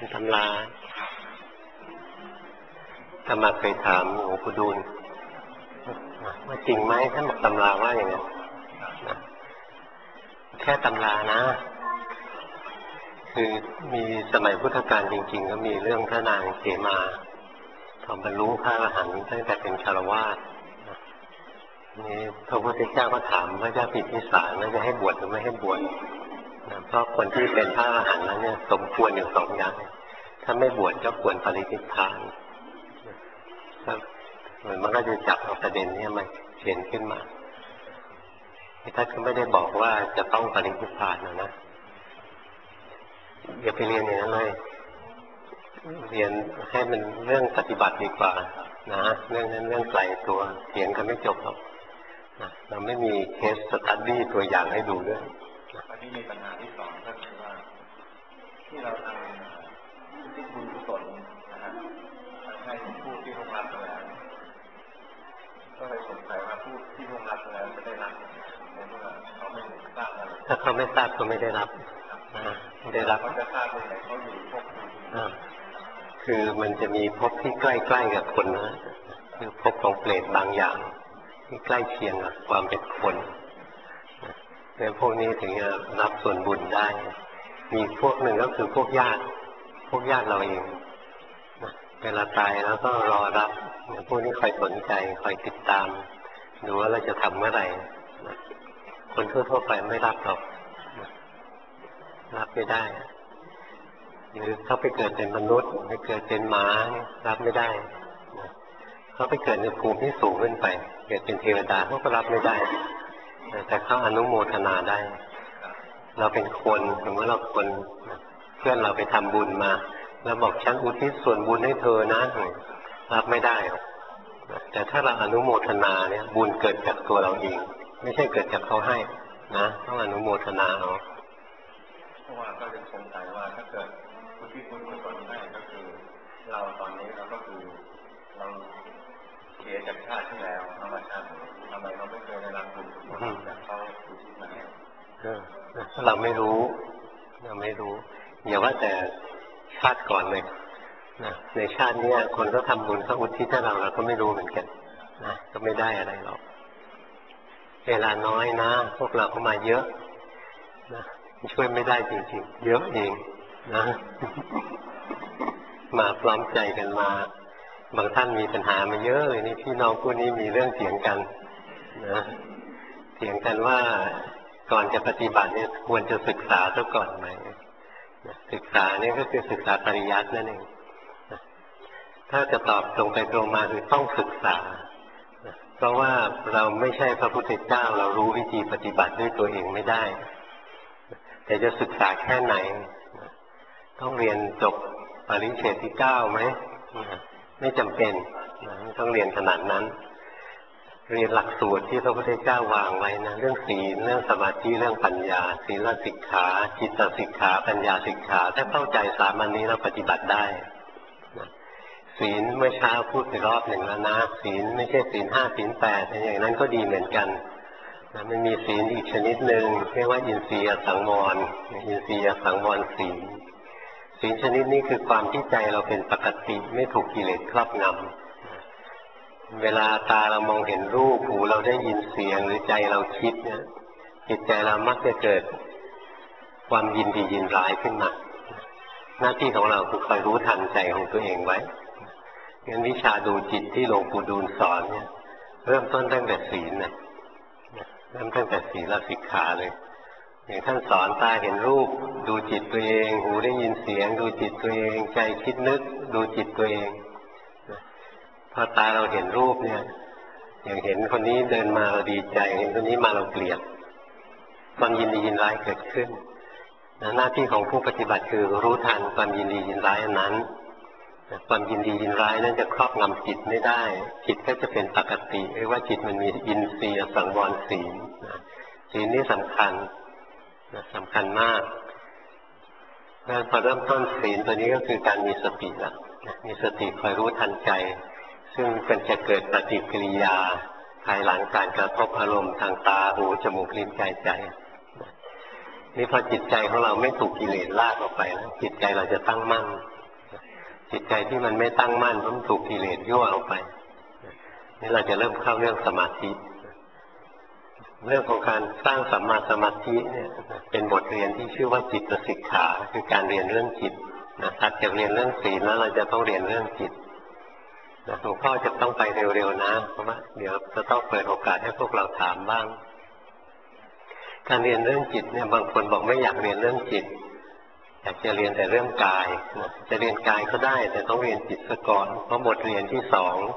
ตำราธรรมะเคยถามหลวงปู่ดูลว่าจริงไหมท่านบอกตำราว่าอย่างนั้นแค่ตำรานะคือมีสมัยพุทธกาลจริงๆก็มีเรื่องพระนางเขมาพอบรรลุพระอรหันต์ตั้งแต่เป็นคฤหัสถ์นี่พระพุทธเจ้าก็ถามพระเจ้าพิมพิสารว่าจะให้บวชหรือไม่ให้บวชเพราะคนที่เป็นพระอรหันต์แล้วเนี่ยสมควรอยู่สองอย่างถ้าไม่บวชก็ควรปรินิพพานมันก็จะจับเอาประเด็นนี้มาเขียนขึ้นมาท่านก็ไม่ได้บอกว่าจะต้องปรินิพพานนะอย่าไปเรียนอย่างนั้นเลยเรียนให้มันเรื่องปฏิบัติดีกว่านะเรื่องนั้นเรื่องไกลตัวเถียงกันไม่จบหรอกนะเราไม่มีเคสสตั๊ดดี้ตัวอย่างให้ดูด้วยอันนี้มีปัญหาที่สองก็คือว่าที่เราทำที่บุญกุศลนะครับให้ผู้ที่ร่วงรับแล้วก็เลยสงสัยว่าผู้ที่ร่วงรับแล้วจะได้รับในเมื่อเขาไม่ทราบอะไรถ้าเขาไม่ทราบก็ไม่ได้รับไม่ได้รับเขาจะทราบได้ไงเขาอยู่พบคือมันจะมีภพที่ใกล้ๆกับคนนะคือภพของเปรตบางอย่างที่ใกล้เคียงกับความเป็นคนในพวกนี้ถึงจะรับส่วนบุญได้มีพวกหนึ่งก็คือพวกญาติเราเองเวลาตายแล้วก็รอรับพวกนี้คอยสนใจคอยติดตามดูว่าเราจะทำเมื่อไหร่คนทั่วๆไปไม่รับหรอกรับไม่ได้หรือเขาไปเกิดเป็นมนุษย์ไปเกิดเป็นหมารับไม่ได้เขาไปเกิดในภูมิที่สูงขึ้นไปเกิดเป็นเทวดาเขาก็รับไม่ได้แต่เขาอนุโมทนาได้เราเป็นคนสมมติเราคนเพื่อนเราไปทำบุญมาแล้วบอกฉันอุทิศส่วนบุญให้เธอนะรับไม่ได้แต่ถ้าเราอนุโมทนาเนี่ยบุญเกิดจากตัวเราเองไม่ใช่เกิดจากเขาให้นะต้องอนุโมทนาเอาเพราะว่าก็ยังสงสัยว่าถ้าเกิดอุทิศบุญกุศลให้ก็คือเราตอนนี้เราก็คือเราเสียจากชาติที่แล้วธรรมชาติทำไมเราไม่เคยได้รับบุญจากเขาอุทิศมาให้เราไม่รู้อย่าว่าแต่ชาติก่อนเลยนะในชาตินี้คนก็ทำบุญเขาอุทิศให้เราก็ไม่รู้เหมือนกันนะก็ไม่ได้อะไรหรอกเวลาน้อยนะพวกเราก็มาเยอะนะช่วยไม่ได้จริงๆเยอะเองนะมาพร้อมใจกันมาบางท่านมีปัญหามาเยอะเลยนี่พี่น้องคู่นี้มีเรื่องเถียงกันนะเถียงกันว่าก่อนจะปฏิบัติเนี่ยควรจะศึกษาซะก่อนไหมศึกษาเนี่ยก็คือศึกษาปริยัตินั่นเองถ้าจะตอบตรงไปตรงมาคือต้องศึกษาเพราะว่าเราไม่ใช่พระพุทธเจ้าเรารู้วิธีปฏิบัติด้วยตัวเองไม่ได้แต่จะศึกษาแค่ไหนต้องเรียนจบปริญญาที่9ไหมไม่จำเป็นไม่ต้องเรียนขนาดนั้นเรียนหลักสูตรที่พระพุทธเจ้าวางไว้นะเรื่องศีลเรื่องสมาธิเรื่องปัญญาศีลสิกขาจิตสิกขาปัญญาสิกขาถ้าเข้าใจสามอันนี้เราปฏิบัติได้ศีลเมื่อเช้าพูดไปรอบหนึ่งแล้วนะศีลไม่ใช่ศีล5ศีล8อย่างนั้นก็ดีเหมือนกันมันมีศีลอีกชนิดหนึ่งเรียกว่าอินทรียสังวรอินทรียสังวรศีลศีลชนิดนี้คือความที่ใจเราเป็นปกติไม่ถูกกิเลสครอบงำเวลาตาเรามองเห็นรูปหูเราได้ยินเสียงหรือใจเราคิดเนี่ยจิตใจเรามักจะเกิดความยินดียินร้ายขึ้นมาหน้าที่ของเราคือคอยรู้ทันใจของตัวเองไว้งั้นวิชาดูจิตที่หลวงปู่ดูลสอนเนี่ยเริ่มต้นตั้งแต่ศีลนะเริ่มตั้งแต่ศีลสิกขาเลยอย่างท่านสอนตาเห็นรูปดูจิตตัวเองหูได้ยินเสียงดูจิตตัวเองใจคิดนึกดูจิตตัวเองพอตาเราเห็นรูปเนี่ยอย่างเห็นคนนี้เดินมาเราดีใจเห็นคนนี้มาเราเกลียดความยินดียินร้ายเกิดขึ้นหน้าที่ของผู้ปฏิบัติคือรู้ทันความยินดียินร้ายอันนั้นความยินดียินร้ายนั้นจะครอบงำจิตไม่ได้จิตก็จะเป็นปกติเรียกว่าจิตมันมีอินทรีย์สังวรศีลศีลนี้สำคัญมากแล้วพอเริ่มต้นศีลตัวนี้ก็คือการมีสติละมีสติคอยรู้ทันใจซึ่งมันจะเกิดปฏิกิริยาภายหลังการกระทบอารมณ์ทางตาหูจมูกลิ้นกายใจนี่พอจิตใจของเราไม่ถูกกิเลสลากออกไปแล้วจิตใจเราจะตั้งมั่นจิตใจที่มันไม่ตั้งมั่นเพราะมันถูกกิเลสยั่วออกไปนี่เราจะเริ่มเข้าเรื่องสมาธิเรื่องของการสร้างสัมมาสมาธิเนี่ยเป็นบทเรียนที่ชื่อว่าจิตสิกขาคือการเรียนเรื่องจิตถัดจากเรียนเรื่องศีลแล้วเราจะต้องเรียนเรื่องจิตหลวงพ่อจะต้องไปเร็วๆนะเพราะว่าเดี๋ยวจะต้องเปิดโอกาสให้พวกเราถามบ้างการเรียนเรื่องจิตเนี่ยบางคนบอกไม่อยากเรียนเรื่องจิตอยากจะเรียนแต่เรื่องกายจะเรียนกายก็ได้แต่ต้องเรียนจิตซะก่อนเพราะบทเรียนที่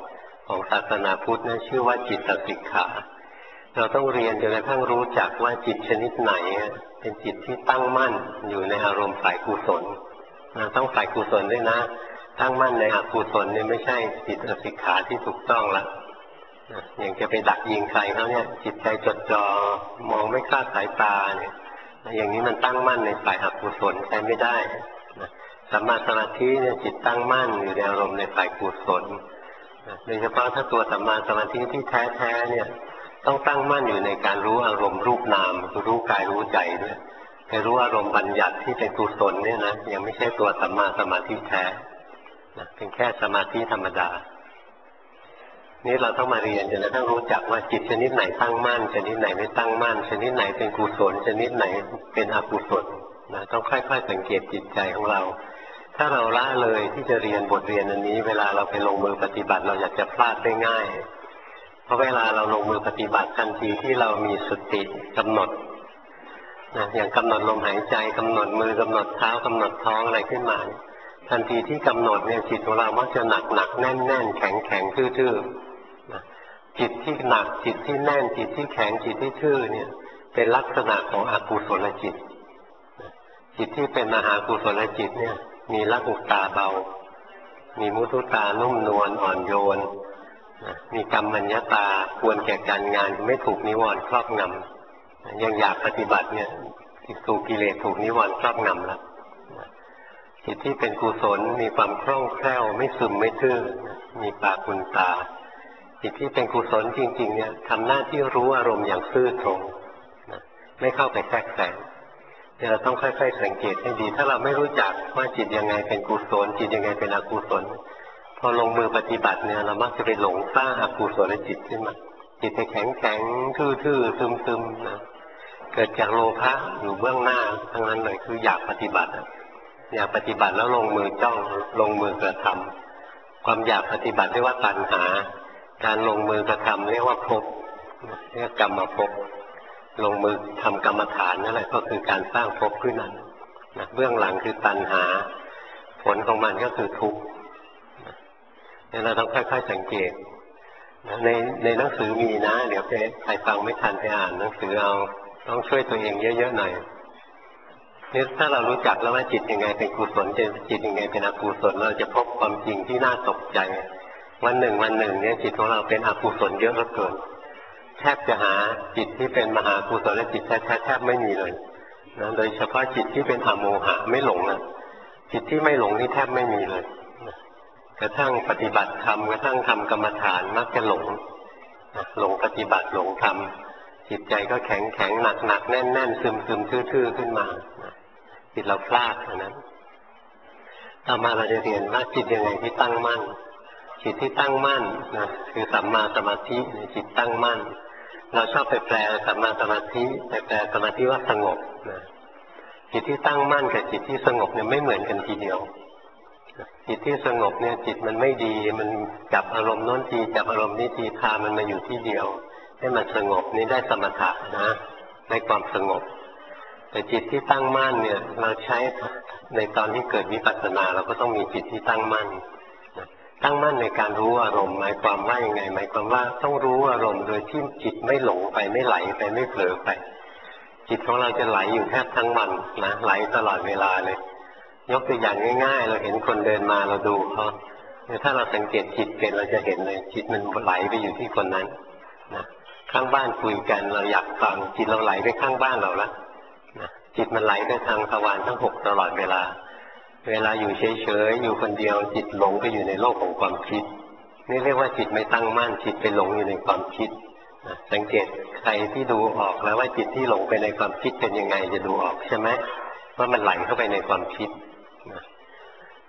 2ของศาสนาพุทธนั้นชื่อว่าจิตสิกขาเราต้องเรียนจนกระทั่งรู้จักว่าจิตชนิดไหนเป็นจิตที่ตั้งมั่นอยู่ในอารมณ์ฝ่ายกุศลต้องฝ่ายกุศลด้วยนะตั้งมั่นในอกุศลเนี่ยไม่ใช่จิตสิกขาที่ถูกต้องละอย่างจะไปดักยิงใครเขาเนี่ยจิตใจจดจ่อมองไม่คลาดสายตาเนี่ยอย่างนี้มันตั้งมั่นในฝ่ายอกุศลใช้ไม่ได้สัมมาสมาธิเนี่ยจิตตั้งมั่นอยู่ในอารมณ์ในฝ่ายกุศลโดยเฉพาะถ้าตัวสัมมาสมาธิที่แท้ๆเนี่ยต้องตั้งมั่นอยู่ในการรู้อารมณ์รูปนามคือรู้กายรู้ใจด้วยแต่รู้อารมณ์บัญญัติที่เป็นกุศลเนี่ยนะยังไม่ใช่ตัวสัมมาสมาธิแท้เป็นแค่สมาธิธรรมดานี่เราต้องมาเรียนจนกระทั่งรู้จักว่าจิตชนิดไหนตั้งมั่นชนิดไหนไม่ตั้งมั่นชนิดไหนเป็นกุศลชนิดไหนเป็นอกุศลต้องค่อยๆสังเกตจิตใจของเราถ้าเราละเลยที่จะเรียนบทเรียนอันนี้เวลาเราไปลงมือปฏิบัติเราอยากจะพลาดได้ง่ายเพราะเวลาเราลงมือปฏิบัติทันทีที่เรามีสติกำหนดอย่างกำหนดลมหายใจกำหนดมือกำหนดเท้ากำหนดท้องอะไรขึ้นมาทันทีที่กำหนดเนี่ยจิตของเรามักจะหนักแน่นแข็งทื่อๆจิตที่หนักจิตที่แน่นจิตที่แข็งจิตที่ทื่อเนี่ยเป็นลักษณะของอกุศลจิตจิตที่เป็นมหากุศลจิตเนี่ยมีละหุตาเบามีมุทุตานุ่มนวลอ่อนโยนมีกัมมัญญตาควรแก่การงานไม่ถูกนิวรณ์ครอบงำยังอยากปฏิบัติเนี่ยถูกกิเลสถูกนิวรณ์ครอบงำแล้วจิตที่เป็นกุศลมีความคล่องแคล่วไม่ซึมไม่ทื่อมีปากุณตาจิตที่เป็นกุศลจริงๆเนี่ยทำหน้าที่รู้อารมณ์อย่างซื่อตรงไม่เข้าไปแทรกแซงเราต้องค่อยๆสังเกตให้ดีถ้าเราไม่รู้จักว่าจิตยังไงเป็นกุศลจิตยังไงเป็นอกุศลพอลงมือปฏิบัติเนี่ยเรามักจะไปหลงสร้างอกุศลจิตขึ้นมาจิตจะแข็งทื่อๆซึมๆนะเกิดจากโลภะอยู่เบื้องหน้าทั้งนั้นเลยคืออยากปฏิบัติอยากปฏิบัติแล้วลงมือจ้องลงมือกระทำความอยากปฏิบัติเรียกว่าตัณหาการลงมือกระทำเรียกว่าภพเรียกกรรมภพลงมือทำกรรมฐานนั่นแหละก็คือการสร้างภพขึ้นนั้นเบื้องหลังคือตัณหาผลของมันก็คือทุกข์เราต้องค่อยๆสังเกตในหนังสือมีนะเดี๋ยวใครฟังไม่ทันไปอ่านหนังสือเอาต้องช่วยตัวเองเยอะๆหน่อยนี่ถ้าเรารู้จักแล้วว่าจิตยังไงเป็นกุศลจิตยังไงเป็นอกุศลเราจะพบความจริงที่น่าตกใจวันหนึ่งเนี่ยจิตของเราเป็นอกุศลเยอะเหลือเกินแทบจะหาจิตที่เป็นมหากุศลและจิตแท้ๆแทบไม่มีเลยนะโดยเฉพาะจิตที่เป็นอโมหะไม่หลงนะจิตที่ไม่หลงนี่แทบไม่มีเลยกระทั่งปฏิบัติธรรมกระทั่งทำกรรมฐานมักจะหลงปฏิบัติหลงทำจิตใจก็แข็งหนักแน่นซึมทื่อๆขึ้นมาจิตเราพลาดนั้นต่อมาเราจะเรียนว่าจิตยังไงที่ตั้งมั่นจิตที่ตั้งมั่นนะคือสัมมาสมาธิจิตตั้งมั่นเราชอบไปแปลสัมมาสมาธิแต่แปลสมาธิว่าสงบนะจิตที่ตั้งมั่นกับจิตที่สงบเนี่ยไม่เหมือนกันทีเดียวจิตที่สงบเนี่ยจิตมันไม่ดีมันจับอารมณ์โน้นทีจับอารมณ์นี้ทีพามันมาอยู่ที่เดียวให้มันสงบนี่ได้สมถะนะได้ความสงบแต่จิตที่ตั้งมั่นเนี่ยเราใช้ในตอนที่เกิดวิปัสสนาเราก็ต้องมีจิตที่ตั้งมั่นตั้งมั่นในการรู้อารมณ์หมายความว่ายังไงหมายความว่าต้องรู้อารมณ์โดยที่จิตไม่หลงไปไม่ไหลไปไม่เผลอไปจิตของเราจะไหลอยู่แทบทั้งวันนะไหลตลอดเวลาเลยยกตัวอย่างง่ายๆเราเห็นคนเดินมาเราดูเขาถ้าเราสังเกตจิตเป็นเราจะเห็นเลยจิตมันไหลไปอยู่ที่คนนั้นนะข้างบ้านคุยกันเราอยากฟังจิตเราไหลไปข้างบ้านเราละนะจิตมันไหลไปทางทวารทั้ง6ตลอดเวลาอยู่เฉยๆอยู่คนเดียวจิตหลงไปอยู่ในโลกของความคิดนี่เรียกว่าจิตไม่ตั้งมั่นจิตไปหลงอยู่ในความคิดนะสังเกตใครที่ดูออกแล้วว่าจิตที่หลงไปในความคิดเป็นยังไงจะดูออกใช่ไหมว่ามันไหลเข้าไปในความคิดนะ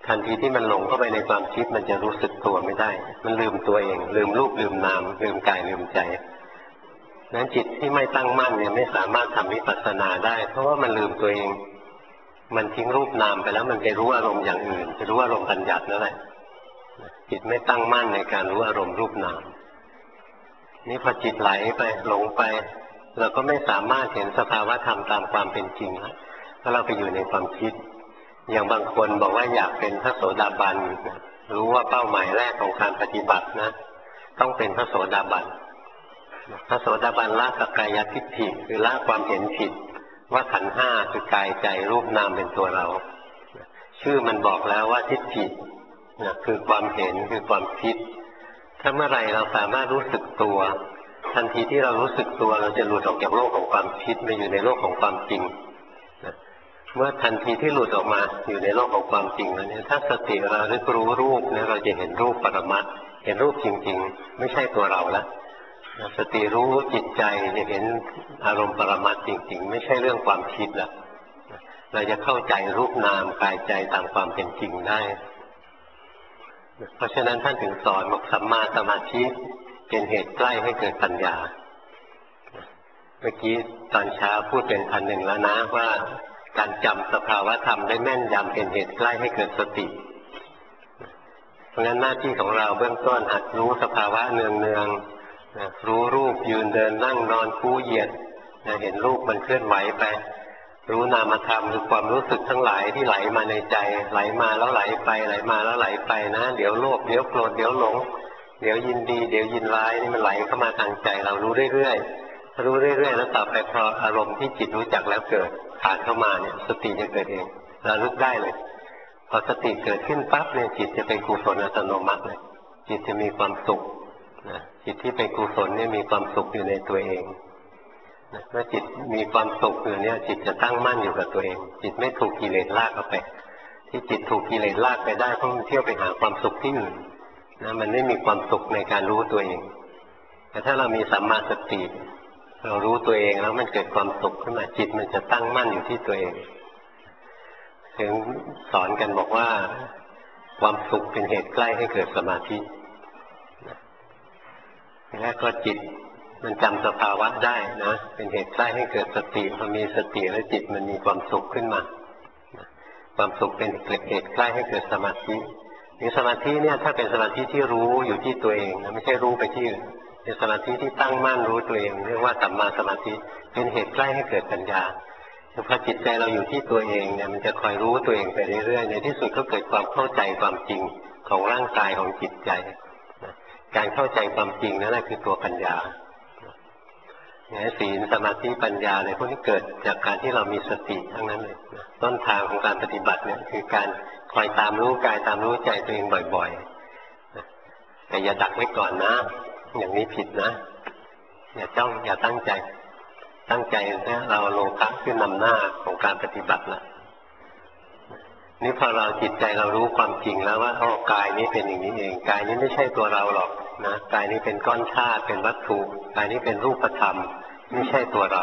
ทันทีที่มันหลงเข้าไปในความคิดมันจะรู้สึกตัวไม่ได้มันลืมตัวเองลืมรูปลืมนามลืมกายลืมใจนั้นจิตที่ไม่ตั้งมั่นเนี่ยไม่สามารถทำวิปัสสนาได้เพราะว่ามันลืมตัวเองมันทิ้งรูปนามไปแล้วมันไปรู้อารมณ์อย่างอื่นไปรู้อารมณ์บัญญัตินั่นแหละจิตไม่ตั้งมั่นในการรู้อารมณ์รูปนามนี่พอจิตไหลไปหลงไปเราก็ไม่สามารถเห็นสภาวะธรรมตามความเป็นจริงแล้วเพราะเราไปอยู่ในความคิดอย่างบางคนบอกว่าอยากเป็นพระโสดาบันรู้ว่าเป้าหมายแรกของการปฏิบัตินะต้องเป็นพระโสดาบันพระโสดาบันละสักกายทิฏฐิคือละความเห็นผิดว่าขันธ์ห้าคือกายใจรูปนามเป็นตัวเราชื่อมันบอกแล้วว่าทิฏฐิคือความเห็นคือความคิดถ้าเมื่อไหร่เราสามารถรู้สึกตัวทันทีที่เรารู้สึกตัวเราจะหลุดออกจากโลกของความคิดมาอยู่ในโลกของความจริงเมื่อทันทีที่หลุดออกมาอยู่ในโลกของความจริงแล้วเนี่ยถ้าสติเราลึกรู้รูปเนี่ยเราจะเห็นรูปปรมัตถ์เห็นรูปจริงๆไม่ใช่ตัวเราแล้วสติรู้จิตใจจะเห็นอารมณ์ปรมัตถ์จริงๆไม่ใช่เรื่องความคิดแล้วเราจะเข้าใจรูปนามกายใจตามความเป็นจริงได้เพราะฉะนั้นท่านถึงสอนบอกสัมมาสมาธิเป็นเหตุใกล้ให้เกิดปัญญาเมื่อกี้ตอนเช้าพูดเป็นอันหนึ่งแล้วนะว่าการจำสภาวะธรรมได้แม่นยำเป็นเหตุใกล้ให้เกิดสติเพราะงั้นหน้าที่ของเราเบื้องต้นหัดรู้สภาวะเนืองๆรู้รูปยืนเดินนั่งนอนคู่เหยียดเห็นรูปมันเคลื่อนไหวไปรู้นามธรรมคือความรู้สึกทั้งหลายที่ไหลมาในใจไหลมาแล้วไหลไปไหลมาแล้วไหลไปนะเดี๋ยวโลภเดี๋ยวโกรธเดี๋ยวหลงเดี๋ยวยินดีเดี๋ยวยินร้ายนี่มันไหลเข้ามาทางใจเรารู้เรื่อยๆรู้เรื่อยๆแล้วต่อไปพออารมณ์ที่จิตรู้จักแล้วเกิดผ่านเข้ามาเนี่ยสติจะเกิดเองระลึกได้เลยพอสติเกิดขึ้นปั๊บเนี่ยจิตจะเป็นกุศลอัตโนมัติเลยจิตจะมีความสุขนะจิตที่เป็นกุศลเนี่ยมีความสุขอยู่ในตัวเองเมื่อจิตมีความสุขอยู่เนี่ยจิตจะตั้งมั่นอยู่กับตัวเองจิตไม่ถูกกิเลสลากเข้าไปที่จิตถูกกิเลสลากไปได้เพราะมันเที่ยวไปหาความสุขที่อื่นนะมันไม่มีความสุขในการรู้ตัวเองแต่ถ้าเรามีสัมมาสติเรารู้ตัวเองแล้วมันเกิดความสุขขึ้นมาจิตมันจะตั้งมั่นอยู่ที่ตัวเองถึงสอนกันบอกว่าความสุขเป็นเหตุใกล้ให้เกิดสมาธิแล้วก็จิตมันจำสภาวะได้นะเป็นเหตุใกล้ให้เกิดสติพอมีสติแล้วจิตมันมีความสุขขึ้นมาความสุขเป็นเหตุใกล้ให้เกิดสมาธินี่สมาธิเนี่ยถ้าเป็นสมาธิที่รู้อยู่ที่ตัวเองนะไม่ใช่รู้ไปที่อื่นเป็นสมาธิที่ตั้งมั่นรู้ตัวเองเรียกว่าสัมมาสมาธิเป็นเหตุใกล้ให้เกิดปัญญาพอจิตใจเราอยู่ที่ตัวเองเนี่ยมันจะคอยรู้ตัวเองไปเรื่อยๆในที่สุดก็เกิดความเข้าใจความจริงของร่างกายของจิตใจการเข้าใจความจริงนั่นแหละคือตัวปัญญาศีลสมาธิปัญญาอะไรพวกนี้เกิดจากการที่เรามีสติทั้งนั้นเลยต้นทางของการปฏิบัติเนี่ยคือการคอยตามรู้กายตามรู้ใจตัวเองบ่อยๆแต่อย่าดักไว้ก่อนนะอย่างนี้ผิดนะอย่าตั้งใจเนี่ยเราโลภะขึ้นนำหน้าของการปฏิบัติละนี่พอเราจิตใจเรารู้ความจริงแล้วว่าอ๋อกายนี้เป็นอย่างนี้เองกายนี้ไม่ใช่ตัวเราหรอกนะกายนี้เป็นก้อนธาตุเป็นวัตถุกายนี้เป็นรูปธรรมไม่ใช่ตัวเรา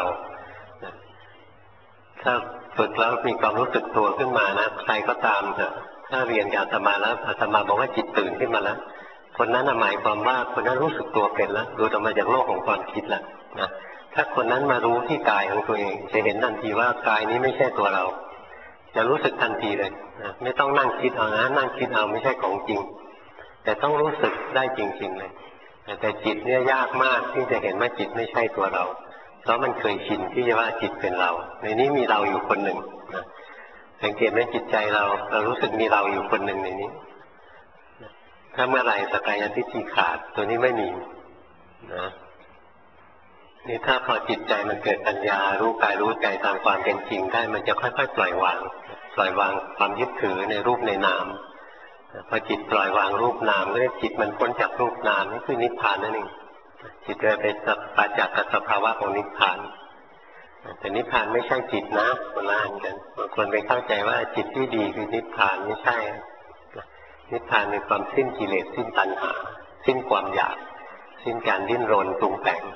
ถ้าฝึกแล้วมีความรู้สึกตัวขึ้นมานะใครก็ตามเถอะถ้าเรียนกับอาตมาแล้วอาตมาบอกว่าจิตตื่นขึ้นมาแล้วคนนั้นหมายความว่าคนนั้นรู้สึกตัวเป็นแล้วหลุดออกมาจากโลกของความคิดแล้วนะถ้าคนนั้นมารู้ที่กายของตัวเองจะเห็นทันทีว่ากายนี้ไม่ใช่ตัวเราจะรู้สึกทันทีเลยนะไม่ต้องนั่งคิดเอานะนั่งคิดเอาไม่ใช่ของจริงแต่ต้องรู้สึกได้จริงๆเลยแต่จิตเนี่ยยากมากที่จะเห็นว่าจิตไม่ใช่ตัวเราเพราะมันเคยชินที่จะว่าจิตเป็นเราในนี้มีเราอยู่คนหนึ่งนะสังเกตไหมจิตใจเรารู้สึกมีเราอยู่คนหนึ่งในนี้ถ้าเมื่อไหร่สักกายทิฏฐิขาดตัวนี้ไม่มีนะนี่ถ้าพอจิตใจมันเกิดปัญญารู้กายรู้ใจตามความเป็นจริงได้มันจะค่อยๆปล่อยวางความยึดถือในรูปในนามพอจิตปล่อยวางรูปนามแล้วจิตมันพ้นจากรูปนามนี่คือนิพพานนั่นเองจิตจะเป็นปัจจักขสภาวะของนิพพานแต่นิพพานไม่ใช่จิตนะคนละอันกันบางคนไปเข้าใจว่าจิตที่ดีคือนิพพานไม่ใช่นิพพานเป็นความสิ้นกิเลสสิ้นตัณหาสิ้นความอยากสิ้นการดิ้นรนปรุงแต่ง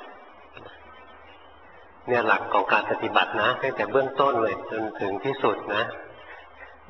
เนี่ยหลักของการปฏิบัตินะตั้งแต่เบื้องต้นเลยจนถึงที่สุดนะ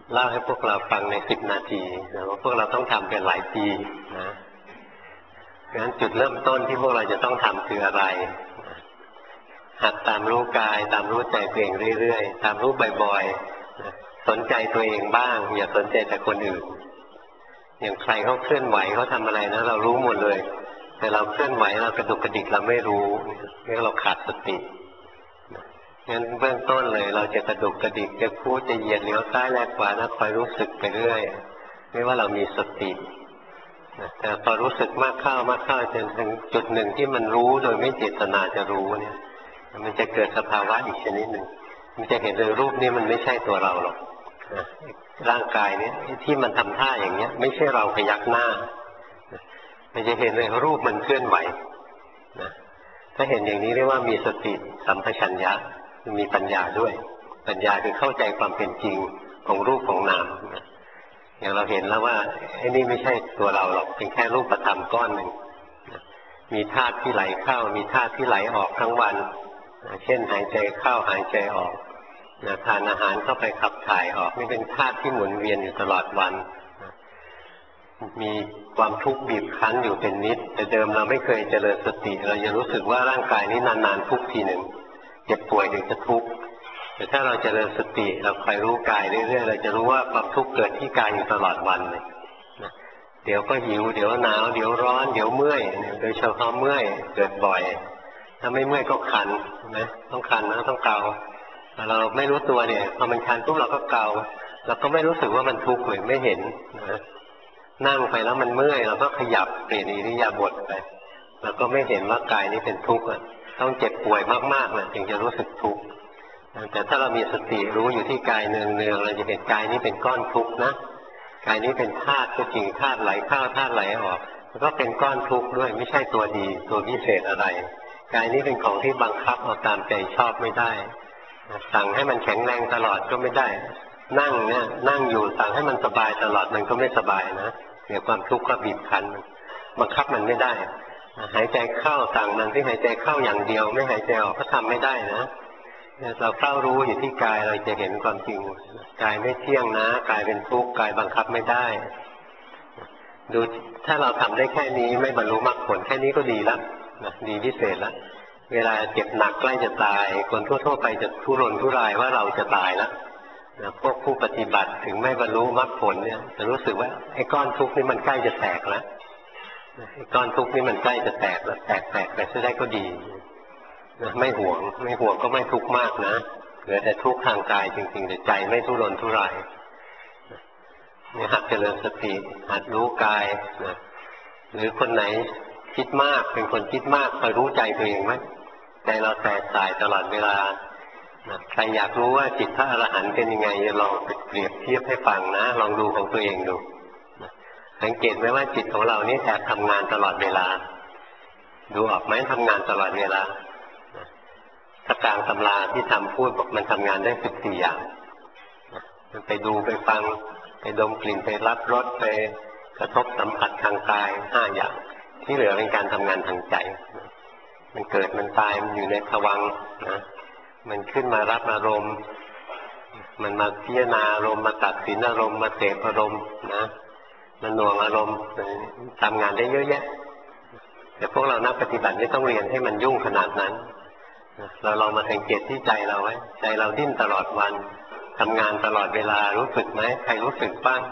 เล่าให้พวกเราฟังใน10 นาทีนะว่าพวกเราต้องทำกันหลายปีนะงั้นจุดเริ่มต้นที่พวกเราจะต้องทำคืออะไรหัดตามรู้กายตามรู้ใจตัวเองเรื่อยๆตามรู้บ่อยๆสนใจตัวเองบ้างอย่าสนใจแต่คนอื่นอย่างใครเขาเคลื่อนไหวเขาทำอะไรนะเรารู้หมดเลยแต่เราเคลื่อนไหวเรากระดุกกระดิกเราไม่รู้นี่เราขาดสติงั้นเบื้องต้นเลยเราจะกระดุกกระดิกจะพูดจะเหยียดเลี้ยวซ้ายแลกขวานะคอยรู้สึกไปเรื่อยไม่ว่าเรามีสติแต่พอรู้สึกมากเข้าจนถึงจุดหนึ่งที่มันรู้โดยไม่เจตนาจะรู้เนี่ยมันจะเกิดสภาวะอีกชนิดหนึ่งมันจะเห็นเลยรูปนี้มันไม่ใช่ตัวเราหรอกร่างกายนี้ที่มันทำท่าอย่างเนี้ยไม่ใช่เราพยักหน้ามันจะเห็นเลยรูปมันเคลื่อนไหวนะถ้าเห็นอย่างนี้เรียกว่ามีสติสัมปชัญญะมีปัญญาด้วยปัญญาคือเข้าใจความเป็นจริงของรูปของนามนะอย่างเราเห็นแล้วว่าไอ้นี่ไม่ใช่ตัวเราหรอกเป็นแค่รูปธรรมก้อนหนึ่งมีธาตุที่ไหลเข้ามีธาตุที่ไหลออกทั้งวันเช่นหายใจเข้าหายใจออกทานอาหารเข้าไปขับถ่ายออกนี่เป็นธาตุที่หมุนเวียนอยู่ตลอดวันมีความทุกข์บีบคั้นอยู่เป็นนิดแต่เดิมเราไม่เคยเจริญสติเราจะรู้สึกว่าร่างกายนี้นานๆทุกทีหนึ่งเจ็บป่วยถึงจะทุกข์แต่ถ้าเราเจริญสติเราคอยรู้กายเรื่อยๆเราจะรู้ว่าความทุกข์เกิดที่กายอยู่ตลอดวันเลยเดี๋ยวก็หิวเดี๋ยวหนาวเดี๋ยวร้อนเดี๋ยวเมื่อยโดยเฉพาะเมื่อยเกิดบ่อยถ้าไม่เมื่อยก็คันนะต้องคันนะต้องเกาเราไม่รู้ตัวเนี่ยพอมันคันปุ๊บเราก็เกาเราก็ไม่รู้สึกว่ามันทุกข์เลยไม่เห็นนะนั่งไปแล้วมันเมื่อยเราก็ขยับเปลี่ยนอิริยาบถไปเราก็ไม่เห็นว่ากายนี้เป็นทุกข์ต้องเจ็บป่วยมากๆเลยถึงจะรู้สึกทุกข์แต่ถ้าเรามีสติรู้อยู่ที่กายเนืองๆเราจะเห็นกายนี้เป็นก้อนทุกข์นะกายนี้เป็นธาตุก็จริงธาตุไหลเข้าธาตุไหลออกแล้วก็เป็นก้อนทุกข์ด้วยไม่ใช่ตัวดีตัวพิเศษอะไรกายนี้เป็นของที่บังคับเอาตามใจชอบไม่ได้สั่งให้มันแข็งแรงตลอดก็ไม่ได้นั่งเนี่ยนั่งอยู่สั่งให้มันสบายตลอดมันก็ไม่สบายนะเดี๋ยวความทุกข์ก็บีบคั้นบังคับมันไม่ได้หายใจเข้าสั่งมันที่หายใจเข้าอย่างเดียวไม่หายใจออกก็ทำไม่ได้นะเราเฝ้ารู้อยู่ที่กายเราจะเห็นความจริงกายไม่เที่ยงนะกายเป็นทุกข์กายบังคับไม่ได้ดูถ้าเราทำได้แค่นี้ไม่บรรลุมรรคผลแค่นี้ก็ดีแล้วนะดีพิเศษแล้วเวลาเจ็บหนักใกล้จะตายคนทั่วๆไปจะทุรนทุรายว่าเราจะตายแล้วนะพวกผู้ปฏิบัติถึงไม่บรรลุมรรคผลเนี่ยจะรู้สึกว่าไอ้ก้อนทุกข์นี่มันใกล้จะแตกแล้วไอ้ก้อนทุกข์นี่มันใกล้จะแตกแล้วแตกไปซะได้ก็ดีนะไม่ห่วงก็ไม่ทุกข์มากนะเหลือแต่ทุกข์ทางกายจริงๆแต่ใจไม่ทุรนทุรายนี่หัดเจริญสติหัดรู้กายนะหรือคนไหนคิดมากเป็นคนคิดมากคอยรู้ใจตัวเองไหมใจเราแตกสายตลอดเวลาใครอยากรู้ว่าจิตพระอรหันต์เป็นยังไงลองเปรียบเทียบให้ฟังนะลองดูของตัวเองดูสังเกตไหมว่าจิตของเรานี่แอบทำงานตลอดเวลาดูออกไหมทำงานตลอดเวลาถ้ากลางตำราที่ทำพูดบอกมันทำงานได้14 อย่างมันไปดูไปฟังไปดมกลิ่นไปรับรสไปกระทบสัมผัสทางกาย5 อย่างที่เหลือเป็นการทำงานทางใจมันเกิดมันตายมันอยู่ในภวังค์นะมันขึ้นมารับอารมณ์มันมาพิจารณาอารมณ์มาตัดสินอารมณ์มาเสพอารมณ์นะมันหน่วงอารมณ์ทำงานได้เยอะแยะแต่พวกเรานักปฏิบัติไม่ต้องเรียนให้มันยุ่งขนาดนั้นเราลองมาสังเกตที่ใจเราไว้ใจเราดิ้นตลอดวันทำงานตลอดเวลารู้สึกไหมใครรู้สึกบ้าง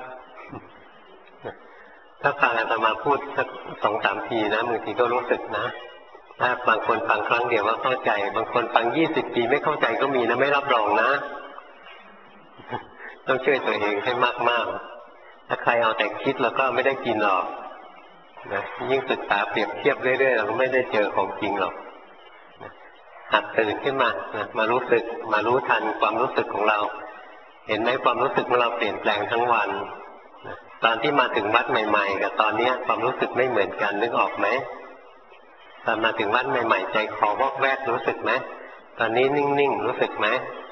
ถ้าฟังอาตมาพูดสัก2-3 ทีนะบางทีก็รู้สึกนะถ้าบางคนฟังครั้งเดียวว่าเข้าใจบางคนฟัง20 ปีไม่เข้าใจก็มีนะไม่รับรองนะต้องช่วยตัวเองให้มากๆถ้าใครเอาแต่คิดแล้วก็ไม่ได้กินหรอกนะยิ่งศึกษาเปรียบเทียบเรื่อยๆเราก็ไม่ได้เจอของจริงหรอกหัดตื่นขึ้นมานะมารู้สึกมารู้ทันความรู้สึกของเราเห็นไหมความรู้สึกของเราเปลี่ยนแปลงทั้งวันตอนที่มาถึงวัดใหม่ๆกับตอนนี้ความรู้สึกไม่เหมือนกันนึกออกไหมตอนมาถึงวัดใหม่ๆใจคอวอกแวกรู้สึกไหมตอนนี้นิ่งๆรู้สึกไหม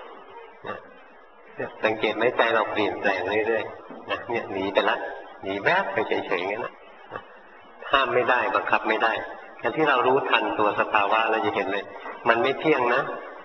สังเกตไหมใจเราเปลี่ยนแปลงเรื่อยๆนะเนี่ยหนีไปละหนีแวบไปเฉยๆงั้นนะห้ามไม่ได้บังคับไม่ได้การที่เรารู้ทันตัวสภาวะเราจะเห็นเลยมันไม่เที่ยงนะ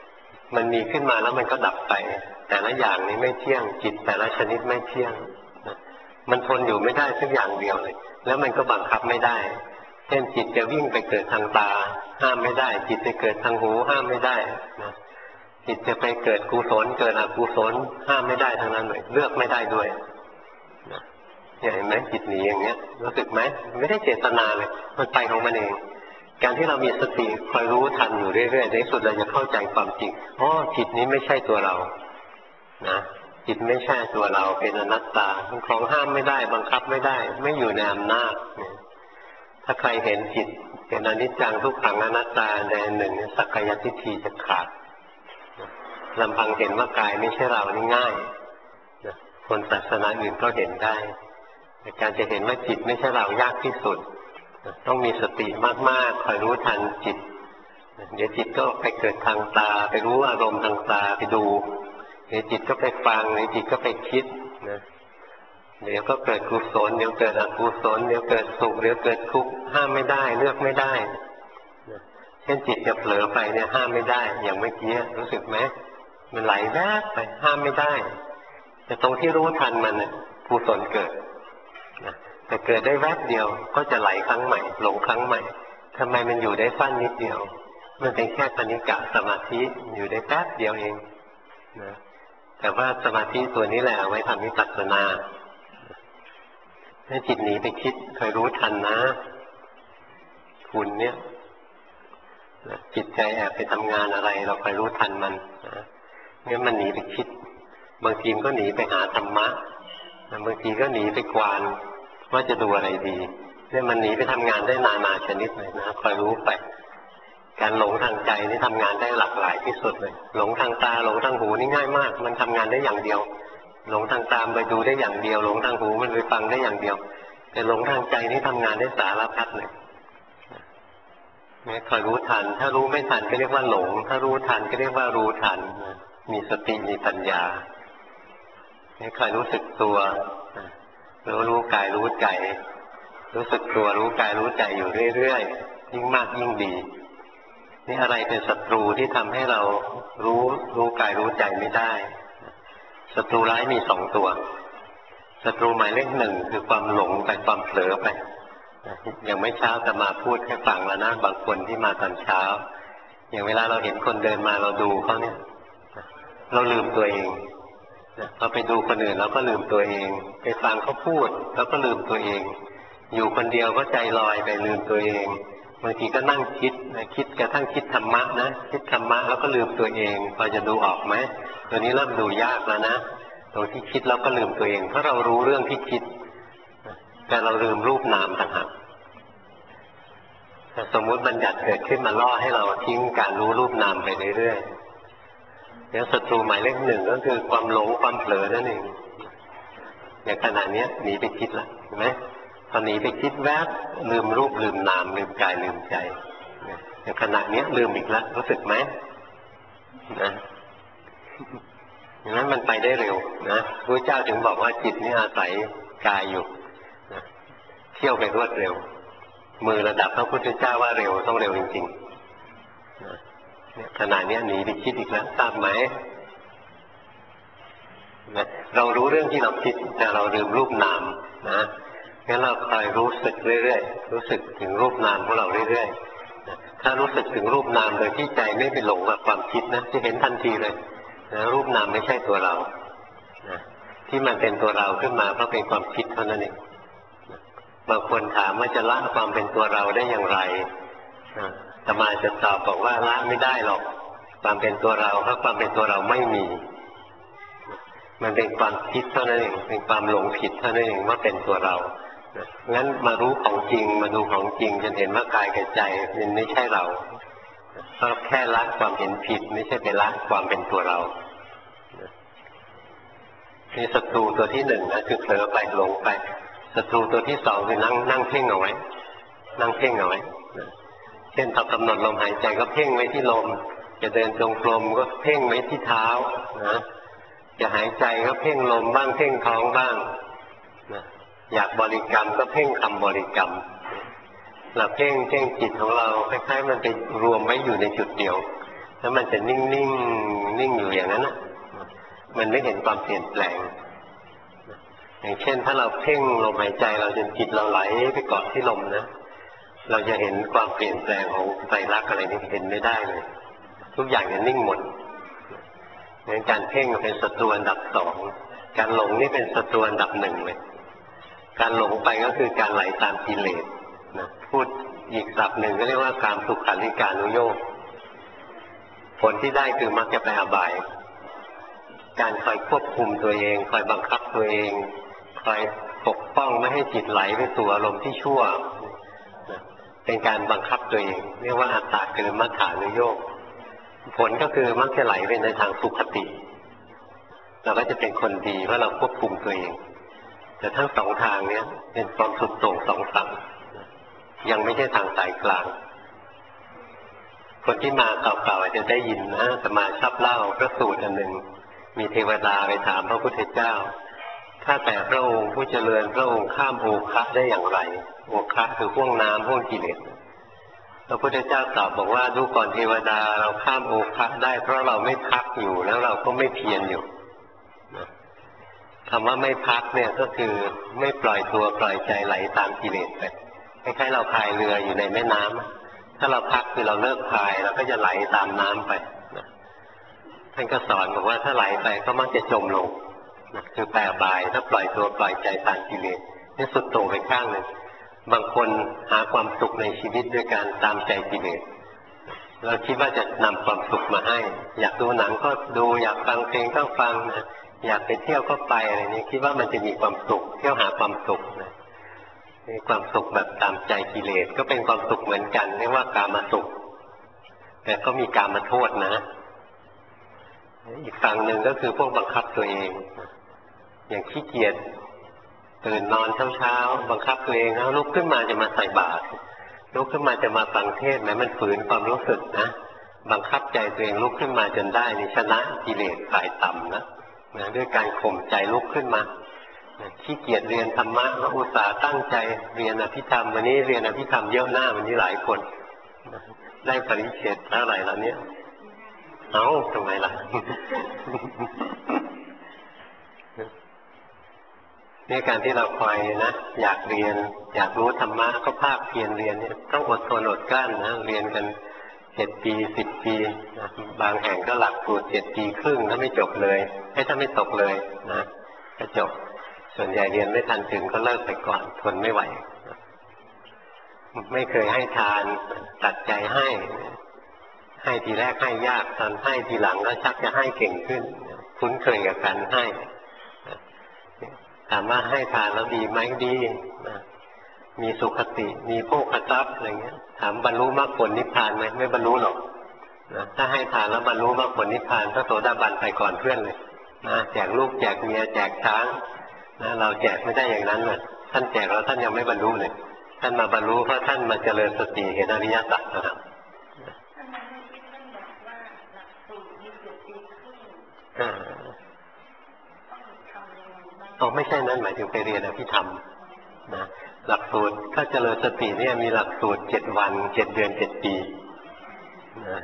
มันมีขึ้นมาแล้วมันก็ดับไปแต่ละอย่างนี้ไม่เที่ยงจิตแต่ละชนิดไม่เที่ยงมันทนอยู่ไม่ได้สักอย่างเดียวเลยแล้วมันก็บังคับไม่ได้เช่นจิตจะวิ่งไปเกิดทางตาห้ามไม่ได้จิตจะเกิดทางหูห้ามไม่ได้นะจิตจะไปเกิดกุศลเกิดอกุศลห้ามไม่ได้ทั้งนั้นเลยเลือกไม่ได้ด้วยนะเห็นไหมจิตหนีอย่างเงี้ยรู้สึกไหมไม่ได้เจตนาเลยมันไปของมันเองการที่เรามีสติคอยรู้ทันอยู่เรื่อยๆในที่สุดเราจะเข้าใจความจริงอ๋อจิตนี้ไม่ใช่ตัวเรานะจิตไม่ใช่ตัวเราเป็นอนัตตาเป็นของห้ามไม่ได้บังคับไม่ได้ไม่อยู่ในอำนาจถ้าใครเห็นจิตเป็นอนิจจังทุกขังอนัตตาในหนึ่งสักกายทิฏฐิจะขาดลำพังเห็นว่ากายไม่ใช่เรานี่ง่ายคนศาสนาอื่นก็เห็นได้แต่การจะเห็นว่าจิตไม่ใช่เรายากที่สุดต้องมีสติมากๆคอยรู้ทันจิตเดี๋ยวจิตก็ไปเกิดทางตาไปรู้อารมณ์ทางตาไปดูเดี๋ยวจิตก็ไปฟังเดี๋ยวจิตก็ไปคิดนะเดี๋ยวก็เกิดกุศลเดี๋ยวเกิดอกุศลเดี๋ยวเกิดสุขเดี๋ยวเกิดทุกข์ห้ามไม่ได้เลือกไม่ได้เช่นจิตจะเผลอไปเนี่ยห้ามไม่ได้อย่างเมื่อกี้รู้สึกไหมมันไหลแวบไปห้ามไม่ได้แต่ตรงที่รู้ทันมันเนี่ยกุศลเกิดนะแต่เกิดได้แวบเดียวก็จะไหลครั้งใหม่หลงครั้งใหม่ทำไมมันอยู่ได้สั้นนิดเดียวมันเป็นแค่คณิกะสมาธิอยู่ได้แป๊บเดียวเองนะแต่ว่าสมาธิตัวนี้แหละเอาไว้ทำวิปัสสนาถ้าจิตหนีไปคิดเคยรู้ทันนะคุณเนี่ยจิตใจแอบไปทำงานอะไรเราคอยรู้ทันมันเนี่ยมันหนีไปคิดบางทีก็หนีไปหาธรรมะบางทีก็หนีไปกวานว่าจะดูอะไรดีเนี่ยมันหนีไปทำงานได้นานาชนิดเลยนะคอยรู้ไปการหลงทางใจนี่ทำงานได้หลากหลายที่สุดเลยหลงทางตาหลงทางหูนี่ง่ายมากมันทำงานได้อย่างเดียวหลงทางตาไปดูได้อย่างเดียวหลงทางหูมันไปฟังได้อย่างเดียวแต่หลงทางใจนี่ทำงานได้สารพัดเลยคอยรู้ทันถ้ารู้ไม่ทันก็เรียกว่าหลงถ้ารู้ทันก็เรียกว่ารู้ทันมีสติมีปัญญาคอยรู้สึกตัวรู้กายรู้ใจรู้สึกตัวรู้กายรู้ใจอยู่เรื่อยๆยิ่งมากยิ่งดีนี่อะไรเป็นศัตรูที่ทำให้เรารู้กายรู้ใจไม่ได้ศัตรูร้ายมีสองตัวศัตรูหมายเลขหนึ่งคือความหลงไปความเผลอไปอย่างไม่เช้าจะมาพูดให้ฟังแล้วนะบางคนที่มาตอนเช้าอย่างเวลาเราเห็นคนเดินมาเราดูเขาเนี่ยเราลืมตัวเองเราไปดูคนอื่นเราก็ลืมตัวเองไปฟังเขาพูดเราก็ลืมตัวเองอยู่คนเดียวก็ใจลอยไปลืมตัวเองบางทีก็นั่งคิดกระทั่งคิดธรรมะนะคิดธรรมะแล้วก็ลืมตัวเองพอจะดูออกไหมตัวนี้เริ่มดูยากแล้วนะตรงที่คิดแล้วก็ลืมตัวเองเพราะเรารู้เรื่องที่คิดแต่เราลืมรูปนามต่างหากสมมุติบัญญัติเกิดขึ้นมาล่อให้เราทิ้งการรู้รูปนามไปเรื่อยๆแล้วศัตรูหมายเลขหนึ่งก็คือความหลงความเผลอนั่นเองอย่างขณะนี้หนีไปคิดละเห็นไหมพอหนีไปคิดแวบลืมรูปลืมนามลืมกายลืมใจอย่างขณะนี้ลืมอีกแล้วรู้สึกไหมนะอย่างนั้นมันไปได้เร็วนะพระเจ้าถึงบอกว่าจิตนี่อาศัยกายอยู่นะเที่ยวไปรวดเร็วมือระดับพระพุทธเจ้าว่าเร็วต้องเร็วจริงๆนะขณะนี้หนีไปคิดอีกแล้วทราบไหมนะเรารู้เรื่องที่เราคิดแต่เราลืมรูปนามนะงั้นเราคอยรู้สึกเรื่อยๆรู้สึกถึงรูปนามของเราเรื่อยๆถ้ารู้สึกถึงรูปนามโดยที่ใจไม่ไปหลงกับความคิดนะจะเห็นทันทีเลยนะรูปนามไม่ใช่ตัวเรานะที่มันเป็นตัวเราขึ้นมาเพราะเป็นความคิดเท่านั้นเองบางคนถามว่าจะละความเป็นตัวเราได้อย่างไรอาตมาจะตอบบอกว่าละไม่ได้หรอกความเป็นตัวเราเพราะความเป็นตัวเราไม่มีมันเป็นความคิดเท่านั้นเองเป็นความหลงผิดเท่านั้นเองว่าเป็นตัวเรางั้นมารู้ของจริงมาดูของจริงจนเห็นว่ากายกับใจมันไม่ใช่เราก็แค่ละความเห็นผิดไม่ใช่ไปละความเป็นตัวเรามีศัตรูตัวที่หนึ่งนะคือเผลอไปหลงไปศัตรูตัวที่สองคือนั่งเพ่งเอาไว้นั่งเพ่งเอาไว้เช่นพอกำหนดลมหายใจก็เพ่งไว้ที่ลมจะเดินจงกรมก็เพ่งไว้ที่เท้านะจะหายใจก็เพ่งลมบ้างเพ่งท้องบ้างนะอยากบริกรรมก็เพ่งคำบริกรรมเราเพ่งจิตของเราคล้ายๆมันไปรวมไว้อยู่ในจุดเดียวแล้วมันจะนิ่งนิ่งนิ่งอยู่อย่างนั้นนะมันไม่เห็นความเปลี่ยนแปลงอย่างเช่นถ้าเราเพ่งลมหายใจเราจนจิตเราไหลไปเกาะที่ลมนะเราจะเห็นความเปลี่ยนแปลงของไตรลักษณ์อะไรนี่เห็นไม่ได้เลยทุกอย่างจะนิ่งหมดเหมือนการเพ่งเป็นศัตรูอันดับสองการหลงนี่เป็นศัตรูอันดับหนึ่งเลยการหลงไปก็คือการไหลตามกิเลสนะพูดอีกศัพท์หนึ่งก็เรียกว่าการสุขันธิการนุโยคผลที่ได้คือมักจะไปอบายการคอยควบคุมตัวเองคอยบังคับตัวเองคอยปกป้องไม่ให้จิตไหลไปสู่อารมณ์ที่ชั่วเป็นการบังคับตัวเองเรียกว่าอัตตกิลมัฏฐานุโยคผลก็คือมักจะไหลไปในทางสุขติเราก็จะเป็นคนดีเพราะเราควบคุมตัวเองแต่ทั้งสองทางนี้เป็นความสุดโต่งสองฝั่งยังไม่ใช่ทางสายกลางคนที่มาเก่าๆอาจจะได้ยินนะอาตมาชอบเล่าพระสูตรอันหนึ่งมีเทวดาไปถามพระพุทธเจ้าถ้าแต่พระองค์ผู้เจริญพระองค์ข้ามโอคะได้อย่างไรโอคะคือห้วงน้ำห้วงกิเลสพระพุทธเจ้าตอบบอกว่าดูก่อนเทวดาเราข้ามโอคะได้เพราะเราไม่พักอยู่แล้วเราก็ไม่เพียรอยู่คำว่าไม่พักเนี่ยก็คือไม่ปล่อยตัวปล่อยใจไหลตามกิเลสไปคล้ายๆเราพายเรืออยู่ในแม่น้ำถ้าเราพักคือเราเลิกพายเราก็จะไหลตามน้ำไปท่านก็สอนบอกว่าถ้าไหลไปก็มักจะจมลงคือแปรบายถ้าปล่อยตัวปล่อยใจตามกิเลสนี่สุดโต่งไปข้างหนึ่งบางคนหาความสุขในชีวิตด้วยการตามใจกิเลสเราคิดว่าจะนำความสุขมาให้อยากดูหนังก็ดูอยากฟังเพลงก็ฟังนะอยากไปเที่ยวก็ไปอะไรนี้คิดว่ามันจะมีความสุขเที่ยวหาความสุขนะมีความสุขแบบตามใจกิเลสก็เป็นความสุขเหมือนกันเรียกว่ากามสุขแต่ก็มีกามโทษนะอีกฝั่งหนึ่งก็คือพวกบังคับตัวเองอย่างขี้เกียจตื่นนอนเช้าบังคับตัวเองแล้วลุกขึ้นมาจะมาใส่บาตรลุกขึ้นมาจะมาฟังเทศน์นะมันฝืนความรู้สึกนะบังคับใจตัวเองลุกขึ้นมาจนได้นี่ชนะกิเลสฝ่ายต่ำนะด้วยการข่มใจลุกขึ้นมาขี้เกียจเรียนธรรมะแล้วอุตส่าห์ตั้งใจเรียนอภิธรรมวันนี้เรียนอภิธรรมเยอะหน้าวันนี้หลายคนได้ปริญญาเท่าไหร่แล้วเนี่ยเอาทำไมล่ะนี่การที่เราคอยนะอยากเรียนอยากรู้ธรรมะก็ภาคเพียรเรียนเนี่ยต้องอดทนอดกลั้นนะเรียนกัน7 ปี10 ปีนะบางแห่งก็หลักสูตร7 ปีครึ่งถ้าไม่จบเลยถ้าไม่ตกเลยนะก็จบส่วนใหญ่เรียนไม่ทันถึงก็เลิกไปก่อนทนไม่ไหวไม่เคยให้ทานตัดใจให้ทีแรกให้ยากตอนให้ทีหลังก็ชักจะให้เก่งขึ้นคุ้นเคยกับการให้ถามว่าให้ทานแล้วดีไหมดีมีสุขติมีโภคทรัพย์อะไรเงี้ยถามบรรลุมรรคผลนิพพานไหมไม่บรรลุหรอกถ้าให้ทานแล้วบรรลุมรรคผลนิพพานพระโสดาบันไปก่อนเพื่อนเลยนะแจกลูกแจกเมียแจกช้างนะเราแจกไม่ได้อย่างนั้นเลยท่านแจกแล้วท่านยังไม่บรรลุเลยท่านมาบรรลุเพราะท่านมาเจริญสติเห็นอริยสัจนะครับไม่ใช่นั้นหมายถึงไปเรียนอภิธรรมนะหลักสูตรถ้าเจริญสติเนี่ยมีหลักสูตร7 วัน7 เดือน7 ปีนะ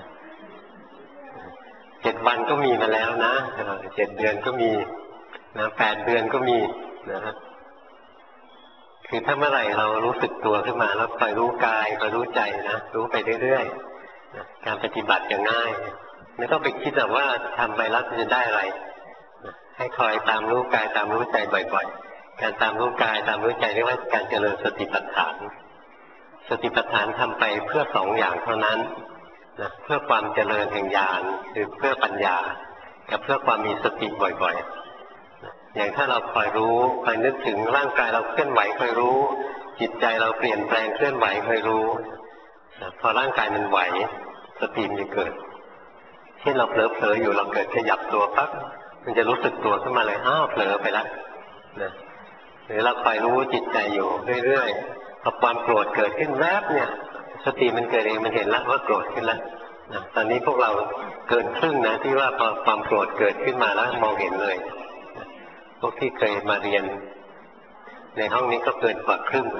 7 วันก็มีมาแล้วนะ7 เดือนก็มีนะ8 เดือนก็มีนะคือถ้าเมื่อไหร่เรารู้สึกตัวขึ้นมาแล้วคอยรู้กายคอยรู้ใจนะรู้ไปเรื่อยๆนะการปฏิบัติจะง่ายไม่ต้องไปคิดแบบว่าทำไปแล้วจะได้อะไรให้คอยตามรู้กายตามรู้ใจบ่อยๆการตามรู้กายตามรู้ใจเรียกว่าการเจริญสติปัฏฐานสติปัฏฐานทำไปเพื่อ2 อย่างเท่านั้นนะเพื่อความเจริญแห่งญาณคือเพื่อปัญญากับเพื่อความมีสติบ่อยๆอย่างถ้าเราคอยรู้คอยนึกถึงร่างกายเราเคลื่อนไหวคอยรู้จิตใจเราเปลี่ยนแปลงเคลื่อนไหวคอยรู้พอร่างกายมันไหวสติมันจะเกิดที่เราเผลอๆอยู่เราเกิดขยับตัวปั๊บมันจะรู้สึกตัวขึ้นมาเลยเผลอไปแล้วนะหรือเราคอยรู้จิตใจอยู่เรื่อยๆพอความโกรธเกิดขึ้นแวบเนี่ยสติมันเกิดเองมันเห็นแล้วว่าโกรธขึ้นแล้วนะตอนนี้พวกเราเกินครึ่งนะที่ว่าพอความโกรธเกิดขึ้นมาแล้วมองเห็นเลยพวกที่เคยมาเรียนในห้องนี้ก็เกินกว่าครึ่ง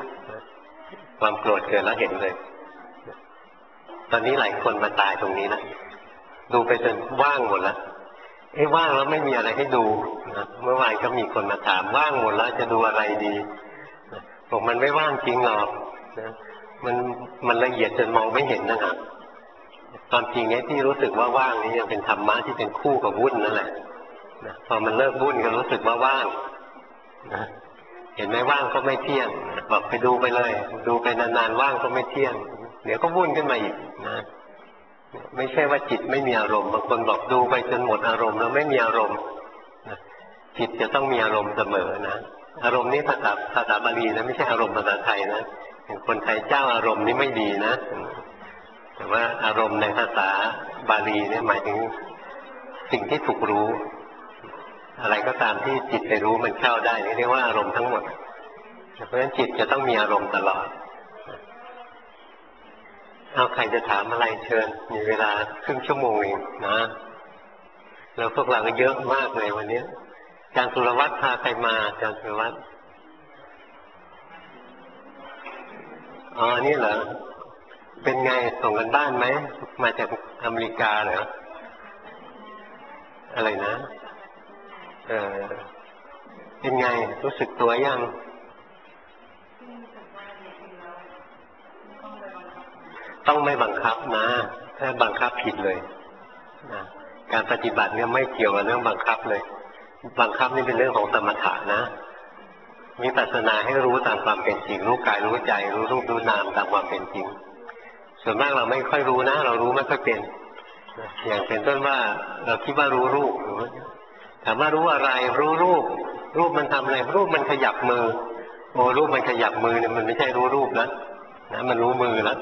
ความโกรธเกิดแล้วเห็นเลยตอนนี้หลายคนมาตายตรงนี้นะดูไปจนว่างหมดแล้วว่างแล้วไม่มีอะไรให้ดูนะเมื่อวานก็มีคนมาถามว่างหมดแล้วจะดูอะไรดีบอกมันไม่ว่างจริงหรอกนะมันละเอียดจนมองไม่เห็นนะครับตอนจริงที่รู้สึกว่าว่างนี่ยังเป็นธรรมะที่เป็นคู่กับวุ่นนั่นแหละนะพอมันเลิกวุ่นก็รู้สึกว่าว่างนะเห็นไหมว่างก็ไม่เที่ยงบอกไปดูไปเลยดูไปนานๆว่างก็ไม่เที่ยงเดี๋ยวก็วุ่นขึ้นมาอีกนะไม่ใช่ว่าจิตไม่มีอารมณ์บางคนบอกดูไปจนหมดอารมณ์แล้วไม่มีอารมณ์จิตจะต้องมีอารมณ์เสมอนะอารมณ์นี้ภาษาบาลีนะไม่ใช่อารมณ์ภาษาไทยนะคนไทยเจ้าอารมณ์นี่ไม่ดีนะแต่ว่าอารมณ์ในภาษาบาลีเนี่ยหมายถึงสิ่งที่ถูกรู้อะไรก็ตามที่จิตไปรู้มันเข้าได้นี่เรียกว่าอารมณ์ทั้งหมดเพราะฉะนั้นจิตจะต้องมีอารมณ์ตลอดเอาใครจะถามอะไรเชิญมีเวลาครึ่งชั่วโมงเองนะแล้วพวกเราก็เยอะมากเลยวันนี้อาจารย์สุรวัตรพาใครมาอาจารย์สุรวัตรอ๋อนี่เหรอเป็นไงส่งกันบ้านไหมมาจากอเมริกาเหรออะไรนะเป็นไงรู้สึกตัวยังต้องไม่บังคับนะถ้าบังคับผิดเลยนะการปฏิบัติเนี่ยไม่เกี่ยวกับเรื่องบังคับเลยบังคับนี่เป็นเรื่องของสมถะนะวิปัสสนาให้รู้ตามความเป็นจริงรู้กายรู้ใจรู้รูปรู้นามตามความเป็นจริงส่วนมากเราไม่ค่อยรู้นะเรารู้ไม่ค่อยเป็นอย่างเป็นต้นว่าเราคิดว่ารู้รูปถามว่ารู้อะไรรู้รูปมันทำอะไรรูปมันขยับมือโอ้รูปมันขยับมือเนี่ยมันไม่ใช่รู้รูปแล้วนะมันรู้มือแล้ว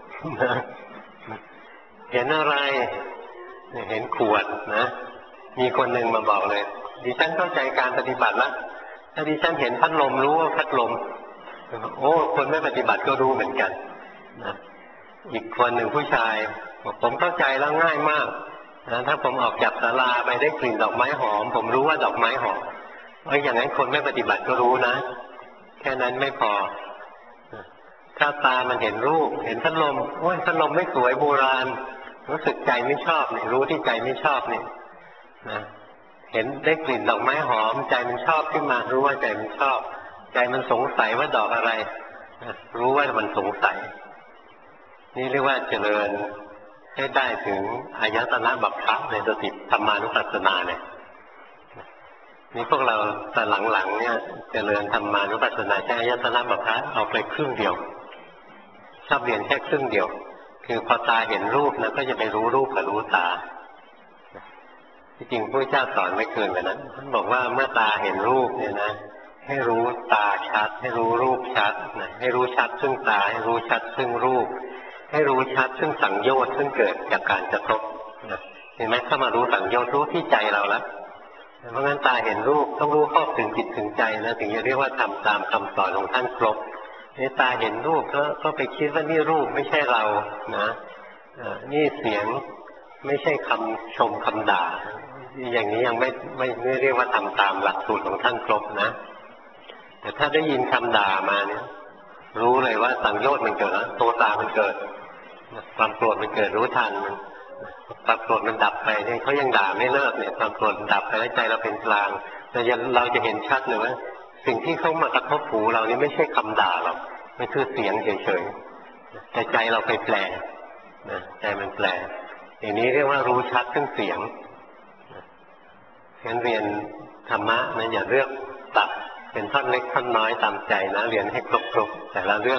เห็นอะไรเห็นขวดนะมีคนหนึ่งมาบอกเลยดิฉันเข้าใจการปฏิบัติแล้วถ้าดิฉันเห็นพัดลมรู้ว่าพัดลมโอ้คนไม่ปฏิบัติก็รู้เหมือนกันนะอีกคนหนึ่งผู้ชายบอกผมเข้าใจแล้วง่ายมากนะถ้าผมออกจากศาลาไปได้กลิ่นดอกไม้หอมผมรู้ว่าดอกไม้หอมอย่างนั้นคนไม่ปฏิบัติก็รู้นะแค่นั้นไม่พอถ้าตามันเห็นรูปเห็นพัดลมโอ้ยพัดลมไม่สวยโบราณรู้สึกใจไม่ชอบเนี่ยรู้ที่ใจไม่ชอบเนี่ยนะเห็นได้กลิ่นดอกไม้หอมใจมันชอบขึ้นมารู้ว่าใจมันชอบใจมันสงสัยว่าดอกอะไรรู้ว่ามันสงสัยนี่เรียกว่าเจริญให้ได้ถึงอายตนะบัพพะในสติธรรมานุปัสสนาเนี่ยนี่พวกเราแต่หลังๆเนี่ยเจริญธรรมานุปัสสนาใช้อายตนะบัพพะเอาไปครึ่งเดียวชอบเรียนแค่ครึ่งเดียวคือพอตาเห็นรูปนะก็จะไปรู้รูปกับรู้ตาที่จริงพระเจ้าสอนไม่เกินกว่านั้นท่านบอกว่าเมื่อตาเห็นรูปเนี่ยนะให้รู้ตาชัดให้รู้รูปชัดนะให้รู้ชัดซึ่งตาให้รู้ชัดซึ่งรูปให้รู้ชัดซึ่งสังโยชน์ซึ่งเกิดจากการกระทบนะเห็นไหมเข้ามารู้สังโยชน์รู้ที่ใจเราแล้วเพราะงั้นตาเห็นรูปต้องรู้ครอบถึงจิตถึงใจนะถึงจะเรียกว่าทำตามคำสอนของท่านครบนี่ตาเห็นรูปก็ไปคิดว่านี่รูปไม่ใช่เรานะนี่เสียงไม่ใช่คำชมคำด่าอย่างนี้ยังไม่เรียกว่าทำตามหลักสูตรของท่านครบนะแต่ถ้าได้ยินคำด่ามาเนี่ยรู้เลยว่าสังโยชน์มันเกิดแล้วโทสะมันเกิดความโกรธมันเกิดรู้ทันความโกรธมันดับไปเนี่ยเขายังด่าไม่เลิกเนี่ยความโกรธดับไปแล้วใจเราเป็นกลางเราจะเห็นชัดเลยว่าสิ่งที่เขามากระทบหูเรานี่ไม่ใช่คำด่าหรอกมันคือเสียงเฉยๆแต่ใจเราไปแปลนะใจมันแปลอย่างนี้เรียกว่ารู้ชัดซึ่งเสียงงั้นเรียนธรรมะนะอย่าเลือกตัดเป็นท่อนเล็กท่อนน้อยตามใจนะเรียนให้ครบแต่ละเรื่อง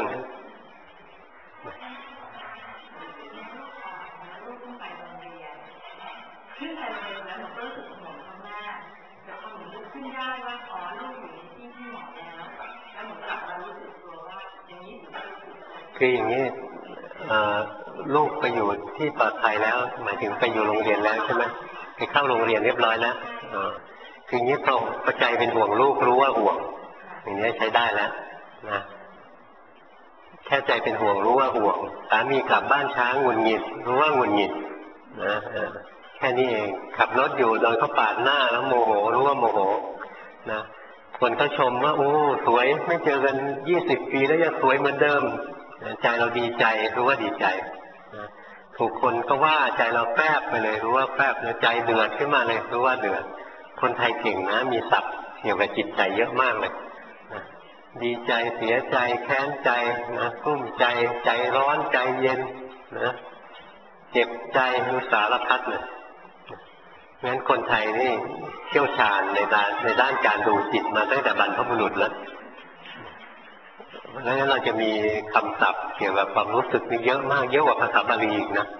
คืออย่างนี้ลูกไปอยู่ที่ปลอดภัยแล้วหมายถึงไปอยู่โรงเรียนแล้วใช่ไหมไปเข้าโรงเรียนเรียบร้อยแล้วคืออย่างนี้พอใจเป็นห่วงลูกรู้ว่าห่วงอย่างนี้ใช้ได้แล้วนะแค่ใจเป็นห่วงรู้ว่าห่วงสามีกลับบ้านช้าหงุดหงิดรู้ว่าหงุดหงิดนะแค่นี้เองขับรถอยู่โดนเขาปาดหน้าแล้วโมโหรู้ว่าโมโหนะคนเขาชมว่าโอ้สวยไม่เจอกัน20 ปีแล้วยังสวยเหมือนเดิมใจเราดีใจรู้ว่าดีใจถูกคนก็ว่าใจเราแฝบไปเลยรู้ว่าแฝบแล้วใจเดือดขึ้นมาเลยรู้ว่าเดือดคนไทยเก่งนะมีศัพท์เกี่ยวกับจิตใจเยอะมากเลยนะดีใจเสียใจแค้นใจนะกลุ้มใจใจร้อนใจเย็นนะเจ็บใจมีสารพัดเลยงั้นคนไทยนี่เชี่ยวชาญในด้านการดูจิตมาตั้งแต่บรรพบุรุษแล้วแล้วเราจะมีคำศัพท์เกี่ยวกับความรู้สึกนี่เยอะมากเยอะกว่าภาษาบาลีอีกนะ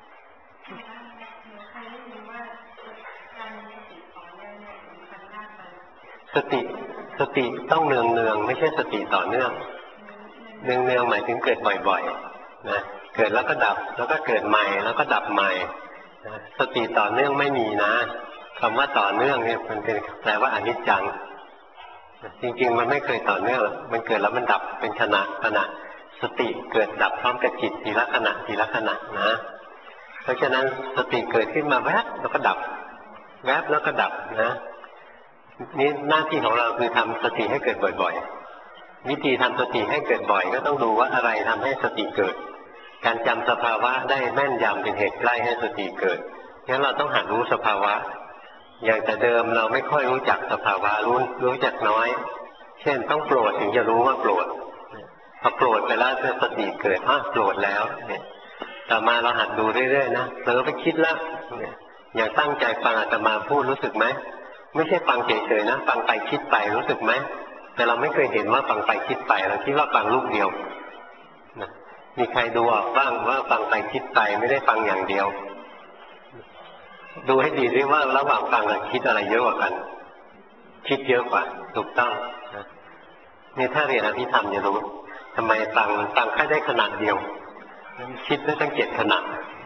สติต้องเนืองไม่ใช่สติต่อเนื่องเนืองหมายถึงเกิดบ่อยๆนะเกิดแล้วก็ดับแล้วก็เกิดใหม่แล้วก็ดับใหม่สติต่อเนื่องไม่มีนะคำว่าต่อเนื่องเนี่ยมันเป็นแปลว่าอนิจจังจริงๆมันไม่เคยต่อเนื่องมันเกิดแล้วมันดับเป็นขณะสติเกิดดับพร้อมกับจิตทีละขณะนะเพราะฉะนั้นสติเกิดขึ้นมาแวบแล้วก็ดับแวบแล้วก็ดับนะนี่หน้าที่ของเราคือทำสติให้เกิดบ่อยๆวิธีทำสติให้เกิดบ่อยก็ต้องดูว่าอะไรทำให้สติเกิดการจำสภาวะได้แม่นยำเป็นเหตุใกล้ให้สติเกิดงั้นเราต้องหัดรู้สภาวะอย่างแต่เดิมเราไม่ค่อยรู้จักสภาวะรู้จักน้อยเช่นต้องโกรธถึงจะรู้ว่าโกรธพอโกรธไปแล้วสติเกิดโกรธแล้วเนี่ยต่อมาเราหัดดูเรื่อยๆนะเผลอไปคิดแล้วอย่างตั้งใจฟังอาตมาพูดรู้สึกไหมไม่ใช่ฟังเฉยๆนะฟังไปคิดไปรู้สึกไหมแต่เราไม่เคยเห็นว่าฟังไปคิดไปเราคิดว่าฟังลูกเดียวนะมีใครดูออกบ้างว่าฟังไปคิดไปไม่ได้ฟังอย่างเดียวดูให้ดีด้วยว่าระหว่างฟังกับคิดอะไรเยอะกว่ากันคิดเยอะกว่าถูกต้องนี่ถ้าเรียนอภิธรรมจะรู้ทำไมฟังแค่ได้ขนาดเดียวคิดได้ตั้ง7 ขนาด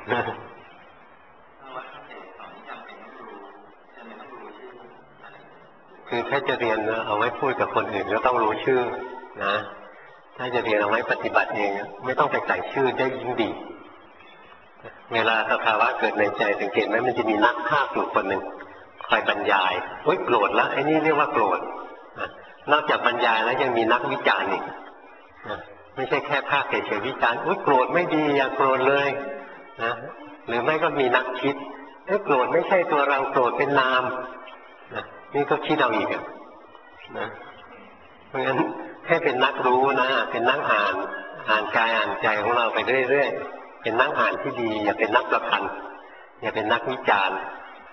คือถ้าจะเรียนเอาไว้พูดกับคนอื่นก็ต้องรู้ชื่อนะถ้าจะเรียนเอาไว้ปฏิบัติเองไม่ต้องไปใส่ชื่อได้ยิ่งดีเวลาสภาวะเกิดในใจสังเกตไหมมันจะมีนักภาคอยู่คนหนึ่งคอยบรรยายโกรธแล้วไอ้นี่เรียกว่าโกรธนอกจากบรรยายแล้วยังมีนักวิจารณ์อีกไม่ใช่แค่ภาคเฉยๆวิจารณ์โกรธไม่ดีอย่าโกรธเลยนะหรือไม่ก็มีนักคิดโกรธไม่ใช่ตัวเราโกรธเป็นนามนี่ก็คิดเอาอีกนะเพราะงั้นให้เป็นนักรู้นะเป็นนักอ่านกายอ่านใจของเราไปเรื่อยๆเป็นนักอ่านที่ดีอย่าเป็นนักประพันธ์อย่าเป็นนักวิจารณ์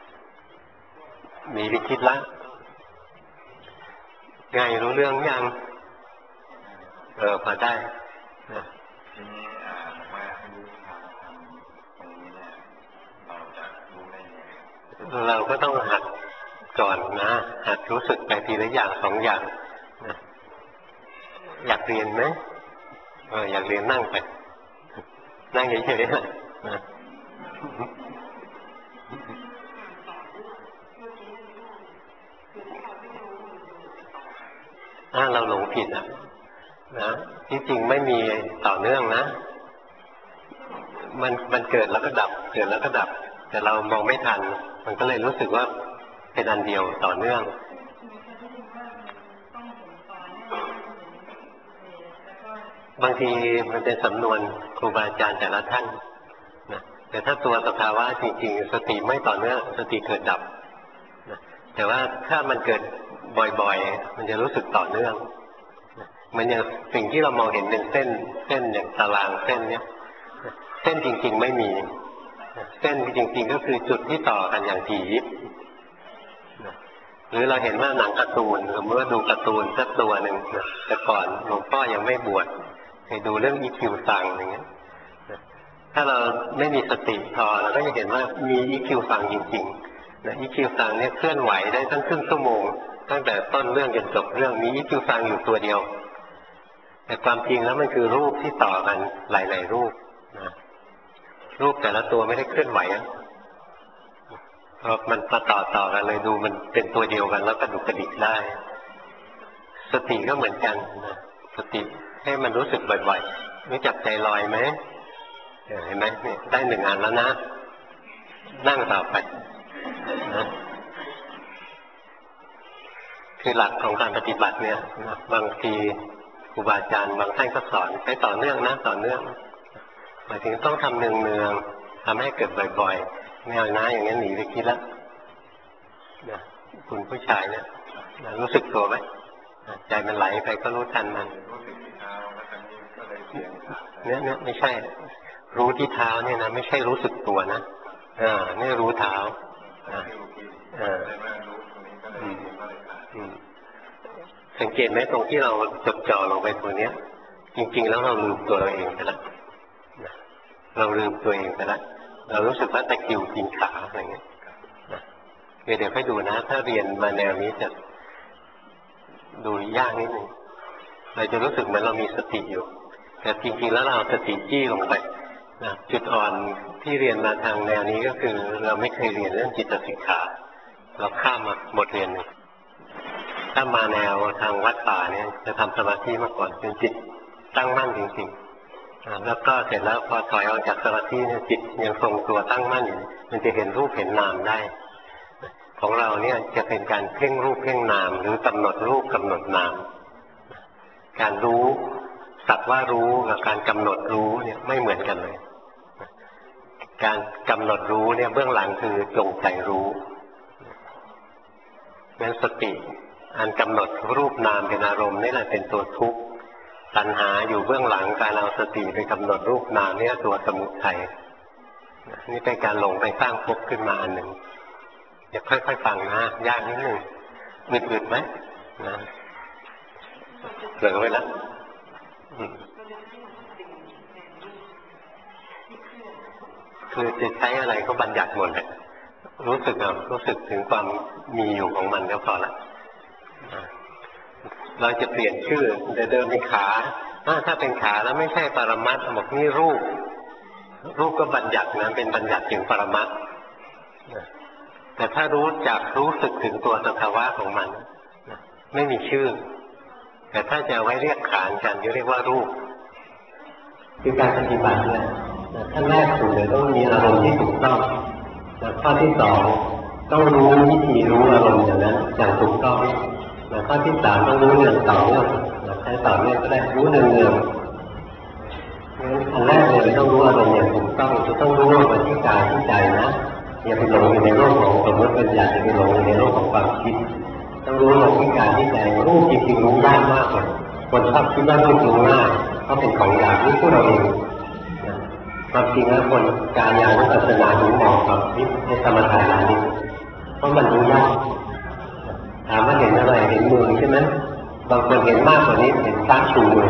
มีวิคิดละไงรู้เรื่องยังพอได้นะทีนี้ว่ารู้ทางตรงนี้เนี่ยเราจะรู้ได้ยังไงเราก็ต้องหัดก่อนนะหัดรู้สึกไปทีละอย่าง2 อย่างนะอยากเรียนไหมอยากเรียนนั่งไปนั่งเฉยๆนะเราหลงผิดนะที่จริงไม่มีต่อเนื่องนะมันเกิดแล้วก็ดับเกิดแล้วก็ดับแต่เรามองไม่ทันมันก็เลยรู้สึกว่าเป็นอันเดียวต่อเนื่องบางทีมันเป็นสำนวนครูบาอาจารย์แต่ละท่านนะแต่ถ้าตัวสภาวะจริงๆสติไม่ต่อเนื่องสติเกิดดับนะแต่ว่าถ้ามันเกิดบ่อยๆมันจะรู้สึกต่อเนื่องนะมันอย่างสิ่งที่เรามองเห็นเป็นเส้นอย่างตารางเส้นเนี้ยเส้นจริงๆไม่มีเส้นจริงๆก็คือจุดที่ต่อกันอย่างถี่ยิบหรือเราเห็นว่าหนังการ์ตูนสมมติว่าดูการ์ตูนสักตัวหนึ่งแต่ก่อนหลวงพ่อยังไม่บวชเคยดูเรื่องอีคิวซังอย่างเงี้ยถ้าเราไม่มีสติพอเราก็จะเห็นว่ามีอีคิวซังจริงๆนะอีคิวซังเนี่ยเคลื่อนไหวได้ตั้งครึ่งชั่วโมงตั้งแต่ต้นเรื่องจนจบเรื่องมีอีคิวซังอยู่ตัวเดียวแต่ความจริงแล้วมันคือรูปที่ต่อกันหลายๆรูปนะรูปแต่ละตัวไม่ได้เคลื่อนไหวเพราะมันมาต่อกันเลยดูมันเป็นตัวเดียวกันแล้วกระดุกกระดิกได้สติก็เหมือนกันนะสติให้มันรู้สึกบ่อยๆรู้จักใจลอยไหมเห็นไหมนี่ได้1 อันแล้วนะนั่งต่อไปนะคือหลักของการปฏิบัติเนี่ยบางทีครูบาอาจารย์บางท่านก็สอนให้ต่อเนื่องนะต่อเนื่องหมายถึงต้องทำเนืองทำให้เกิดบ่อยๆไม่เอานะอย่างนั้นหนีไปคิดแล้วนะคุณผู้ชายเนี่ยรู้สึกตัวไหมใจมันไหลไปก็รู้ทันมันเนี่ยไม่ใช่รู้ที่เท้าเนี่ยนะไม่ใช่รู้สึกตัวนะนี่รู้เท้าสังเกตไหมตรงที่เราจดจ่อลงไปตัวเนี้ยจริงๆแล้วเราลืมตัวเราเองไปแล้วเราลืมตัวเองไปแล้วเรารู้สึกว่าตะคริวกินขาอะไรเงี้ยเดี๋ยวค่อยดูนะถ้าเรียนมาแนวนี้จะดูยากนิดนึงเราจะรู้สึกเหมือนเรามีสติอยู่แต่จริงๆแล้วเราสติจี้ลงไปจุดอ่อนที่เรียนมาทางแนวนี้ก็คือเราไม่เคยเรียนเรื่องจิตสิกขาเราข้ามมาหมดเรียนเลยถ้ามาแนวทางวัดป่าเนี่ยจะทำสมาธิมาก่อนจนจิตตั้งมั่นจริงๆแล้วก็เสร็จแล้วพอถอยออกจากสมาธิเนี่ยจิตยังทรงตัวตั้งมั่นอยู่มันจะเห็นรูปเห็นนามได้ของเราเนี่ยจะเป็นการเพ่งรูปเพ่งนามหรือกำหนดรูปกำหนดนามการรู้สักว่ารู้กับการกำหนดรู้เนี่ยไม่เหมือนกันเลยการกำหนดรู้เนี่ยเบื้องหลังคือจงใจรู้งั้นสติอันกำหนดรูปนามเป็นอารมณ์นี่แหละเป็นตัวทุกข์ตัณหาอยู่เบื้องหลังการเอาสติไปกำหนดรูปนามเนี่ยตัวสมุทัยนี่เป็นการหลงไปสร้างภพขึ้นมาอันหนึ่งอย่าค่อยๆฟังนะยากนิดนึงอึดๆไหมนะเกิดไว้แล้วคือจะใช้อะไรก็บัญญัติหมดเลยรู้สึกถึงความมีอยู่ของมันก็พอละเราจะเปลี่ยนชื่อเดิมเป็นขาถ้าเป็นขาแล้วไม่ใช่ปรมัตถ์บอกนี่รูปก็บัญญัตินะเป็นบัญญัติถึงปรมัตถ์แต่ถ้ารู้สึกถึงตัวสภาวะของมันไม่มีชื่อแต่ถ้าจะไว้เรียกขานกันจะเรียกว่ารูปคือการปฏิบัติเนี่ยขั้นแรกสุดเลยต้องมีอารมณ์ที่ถูกต้องข้อที่สองต้องรู้วิธีรู้อารมณ์อย่างนั้นอย่างถูกต้องข้อที่สามต้องรู้อย่างต่อเนื่องใช้ต่อเนื่องก็ได้รู้เนืองๆอันแรกเลยต้องรู้อารมณ์อย่างถูกต้องจะต้องรู้ว่าที่กายที่ใจนะอย่าไปหลงอยู่ในโลกของสมมติปัญญาจะไปหลงอยู่ในโลกของความคิดต้องรู้ว่าที่กายที่ใจรูปจริงๆรู้ยากมากเลยคนชอบคิดว่ารูปรู้ง่ายเพราะเป็นของหยาบนี่พูดเราเองความจริงแล้วคนกายานุปัสสนาถึงเหมาะกับวิในสมถะนี้เพราะมันรู้ยากถามว่าเห็นอะไรเห็นมือใช่ไหมบางคนเห็นมากกว่านี้เห็นพระชูมือ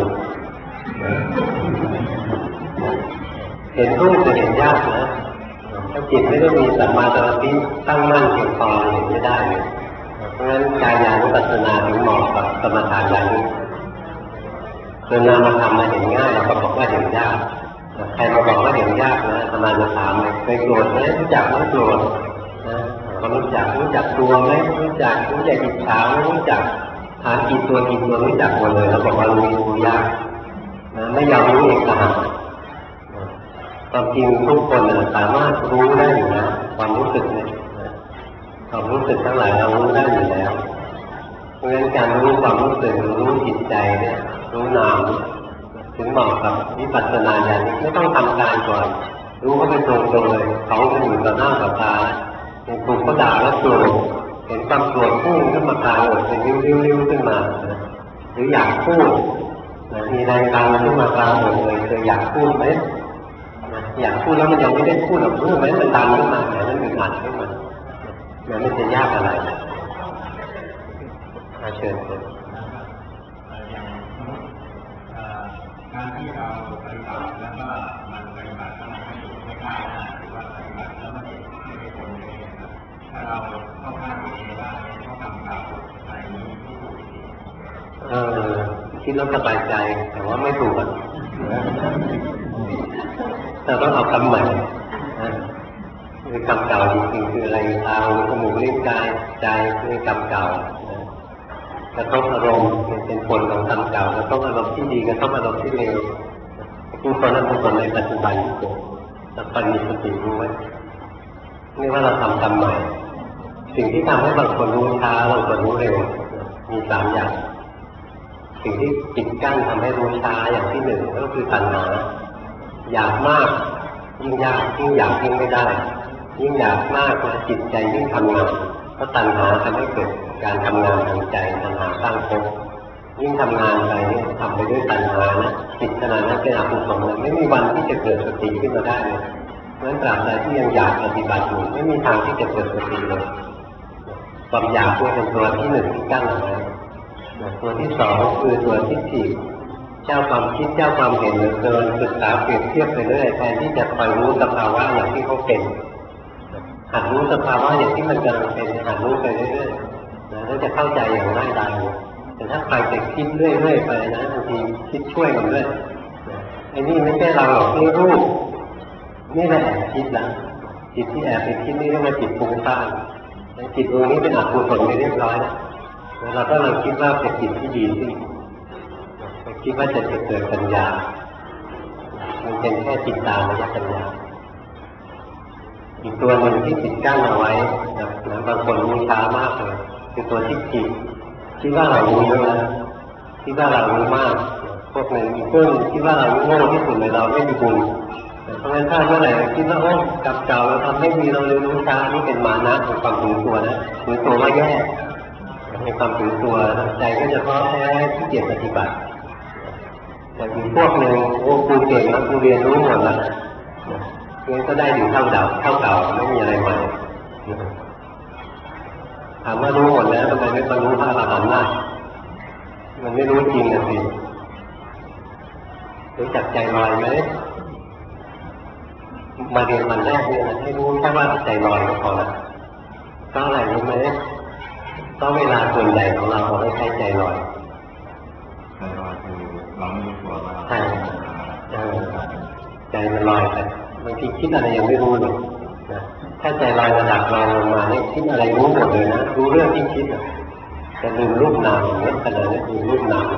เห็นรูปจะเห็นยากนะถ้าจิตไม่ได้มีสัมมาสมาธิตั้งมั่นเพียงพอเห็นไม่ได้เลยเพราะฉะนั้นกายานุปัสสนาถึงเหมาะกับสมถะอย่างนี้ส่วนนามธรรมมาเห็นง่ายเราก็บอกว่าเห็นยากใครมาบอกว่าเห็นยากนะประมาณจะถามเลยเคยโกรธไหมรู้จักไม่โกรธนะก็รู้จักตัวไหมรู้จักอิจฉาไม่รู้จักหากี่ตัวรู้จักหมดเลยเราบอกว่ารู้ยากนะไม่ยอมรู้เองต่างหากความจริงทุกคนสามารถรู้ได้อยู่นะความรู้สึกเนี่ยความรู้สึกทั้งหลายเรารู้ได้อยู่แล้วเพราะฉะนั้นการรู้ความรู้สึกรู้จิตใจเนี่ยรู้นามถึงเหมาะกับวิปัสสนาญาณไม่ต้องทำการก่อนรู้ก็เป็นตรงๆเลยเขาจะอยู่ต่อหน้าต่อตาเห็นถูกเขาด่าแล้วโกรธเห็นความโกรธพุ่งขึ้นมากลางอกเป็นริ้วๆขึ้นมาหรืออยากพูดมีแรงกลางขึ้นมากลางอกเลยเคยอยากพูดไหมอยากพูดแล้วมันยังไม่ได้พูดหรอกรู้ไหมมันดังขึ้นมาแต่มันอึดอัดขึ้นมามันไม่จะยากอะไรเชิญการที่เราปฏิบัติแล้วก็มันปฏิบัติแล้วมันไม่ได้หรือว่าปฏิบัติแล้วมันไม่ได้ผลเลยนะครับถ้าเราเข้าข้างตัวเองว่าเขาทำเก่าอะไรนี้ที่ถูกคิดแล้วสบายใจแต่ว่าไม่ถูกเราต้องเอาคำใหม่คือคำเก่าจริงๆคืออะไรตาหูจมูกลิ้นกายใจคือคำเก่ากระทบอารมณ์เป็นผลของคำเก่ากระทบอารมณ์ที่ดีกระทบอารมณ์ที่เลวผู้คนนั้นเป็นคนในปัจจุบันแต่ตอนมีสติรู้ไว้นี่ว่าเราทำกรรมใหม่สิ่งที่ทำให้บางคนรู้ช้าบางคนรู้เร็วมีสามอย่างสิ่งที่ปิดกั้นทำให้รู้ช้าอย่างที่หนึ่งก็คือตัณหาอยากมากยิ่งยากยิ่งอยากยิ่งไม่ได้ยิ่งอยากมากนะจิตใจยิ่งทำงานเพราะตัณหาทำให้เกิดการทำงานทางใจตัณหาสร้างภพยิ่งทำงานไปนี่ทำไปด้วยตัณหานะจิตขนาดนั้นเป็นอกุศลเลยไม่มีวันที่จะเกิดสติขึ้นมาได้เลยเพราะฉะนั้นตราบใดที่ยังอยากปฏิบัติอยู่ไม่มีทางที่จะเกิดสติเลยความอยากนี่เป็นตัวที่หนึ่งที่กั้นเอาไว้ตัวที่สองคือตัวทิฏฐิเจ้าความคิดเจ้าความเห็นเหลือเกินศึกษาเปรียบเทียบไปเรื่อยแทนที่จะคอยรู้สภาวะอย่างที่เขาเป็นหัดรู้สภาวะอย่างที่มันกำลังเป็นหัดรู้ไปเรื่อยๆแล้วจะเข้าใจอย่างง่ายดายแต่ถ้าใครไปคิดเรื่อยๆไปนะบางทีคิดช่วยกันด้วยไอ้นี่ไม่ใช่เราหรอกนี่รูปนี่แหละแอบคิดแล้วจิตที่แอบไปคิดนี่เรียกว่าจิตฟุ้งซ่านจิตดวงนี้เป็นอกุศลไปเรียบร้อยแล้วเราก็เลยคิดว่าเป็นจิตที่ดีสิคิดว่าจะเกิดปัญญามันเป็นแค่จิตตามยปัญญาอีกตัวหนึ่งที่จิตกั้นเอาไว้นะบางคนรู้ช้ามากเลยคือตัวที่จิตคิดว่าเรารู้เยอะนะคิดว่าเรารู้มากพวกหนึ่งอีกพวกคิดว่าเราโง่ที่สุดเลยเราไม่มีบุญเพราะฉะนั้นถ้าเมื่อไหร่คิดว่าโอ้กับเก่าเราทำให้ดีเราเลยรู้ช้านี่เป็นมานะเป็นความถือตัวนะถือตัวว่าแย่เป็นความถือตัวใจก็จะท้อแท้ที่เกียจปฏิบัติแต่อีกพวกหนึ่งโอ้ครูเก่งแล้วครูเรียนรู้หมดแล้วงั้นก็ได้อยู่เท่าเก่าไม่มีอะไรใหม่ถามว่ารู้หมดแล้วทำไมไม่บรรลุพระอรหันต์ล่ะมันไม่รู้จริงนะสิรู้จักใจลอยไหมมาเรียนวันแรกเนี่ยนะให้รู้แค่ว่าใจลอยก็พอละก็อะไรรู้ไหมก็เวลาส่วนใหญ่ของเราไม่ใช้ใจลอยใจลอยคือเราไม่รู้ตัวว่าใช่ใจมันลอยไปบางทีคิดอะไรยังไม่รู้เลยนะถ้าใจลอยระดับเราลงมาเนี่ยคิดอะไรรู้หมดเลยนะรู้เรื่องที่คิดจะลืมรูปนามอย่างนี้ขนาดนี้ลืมรูปนาม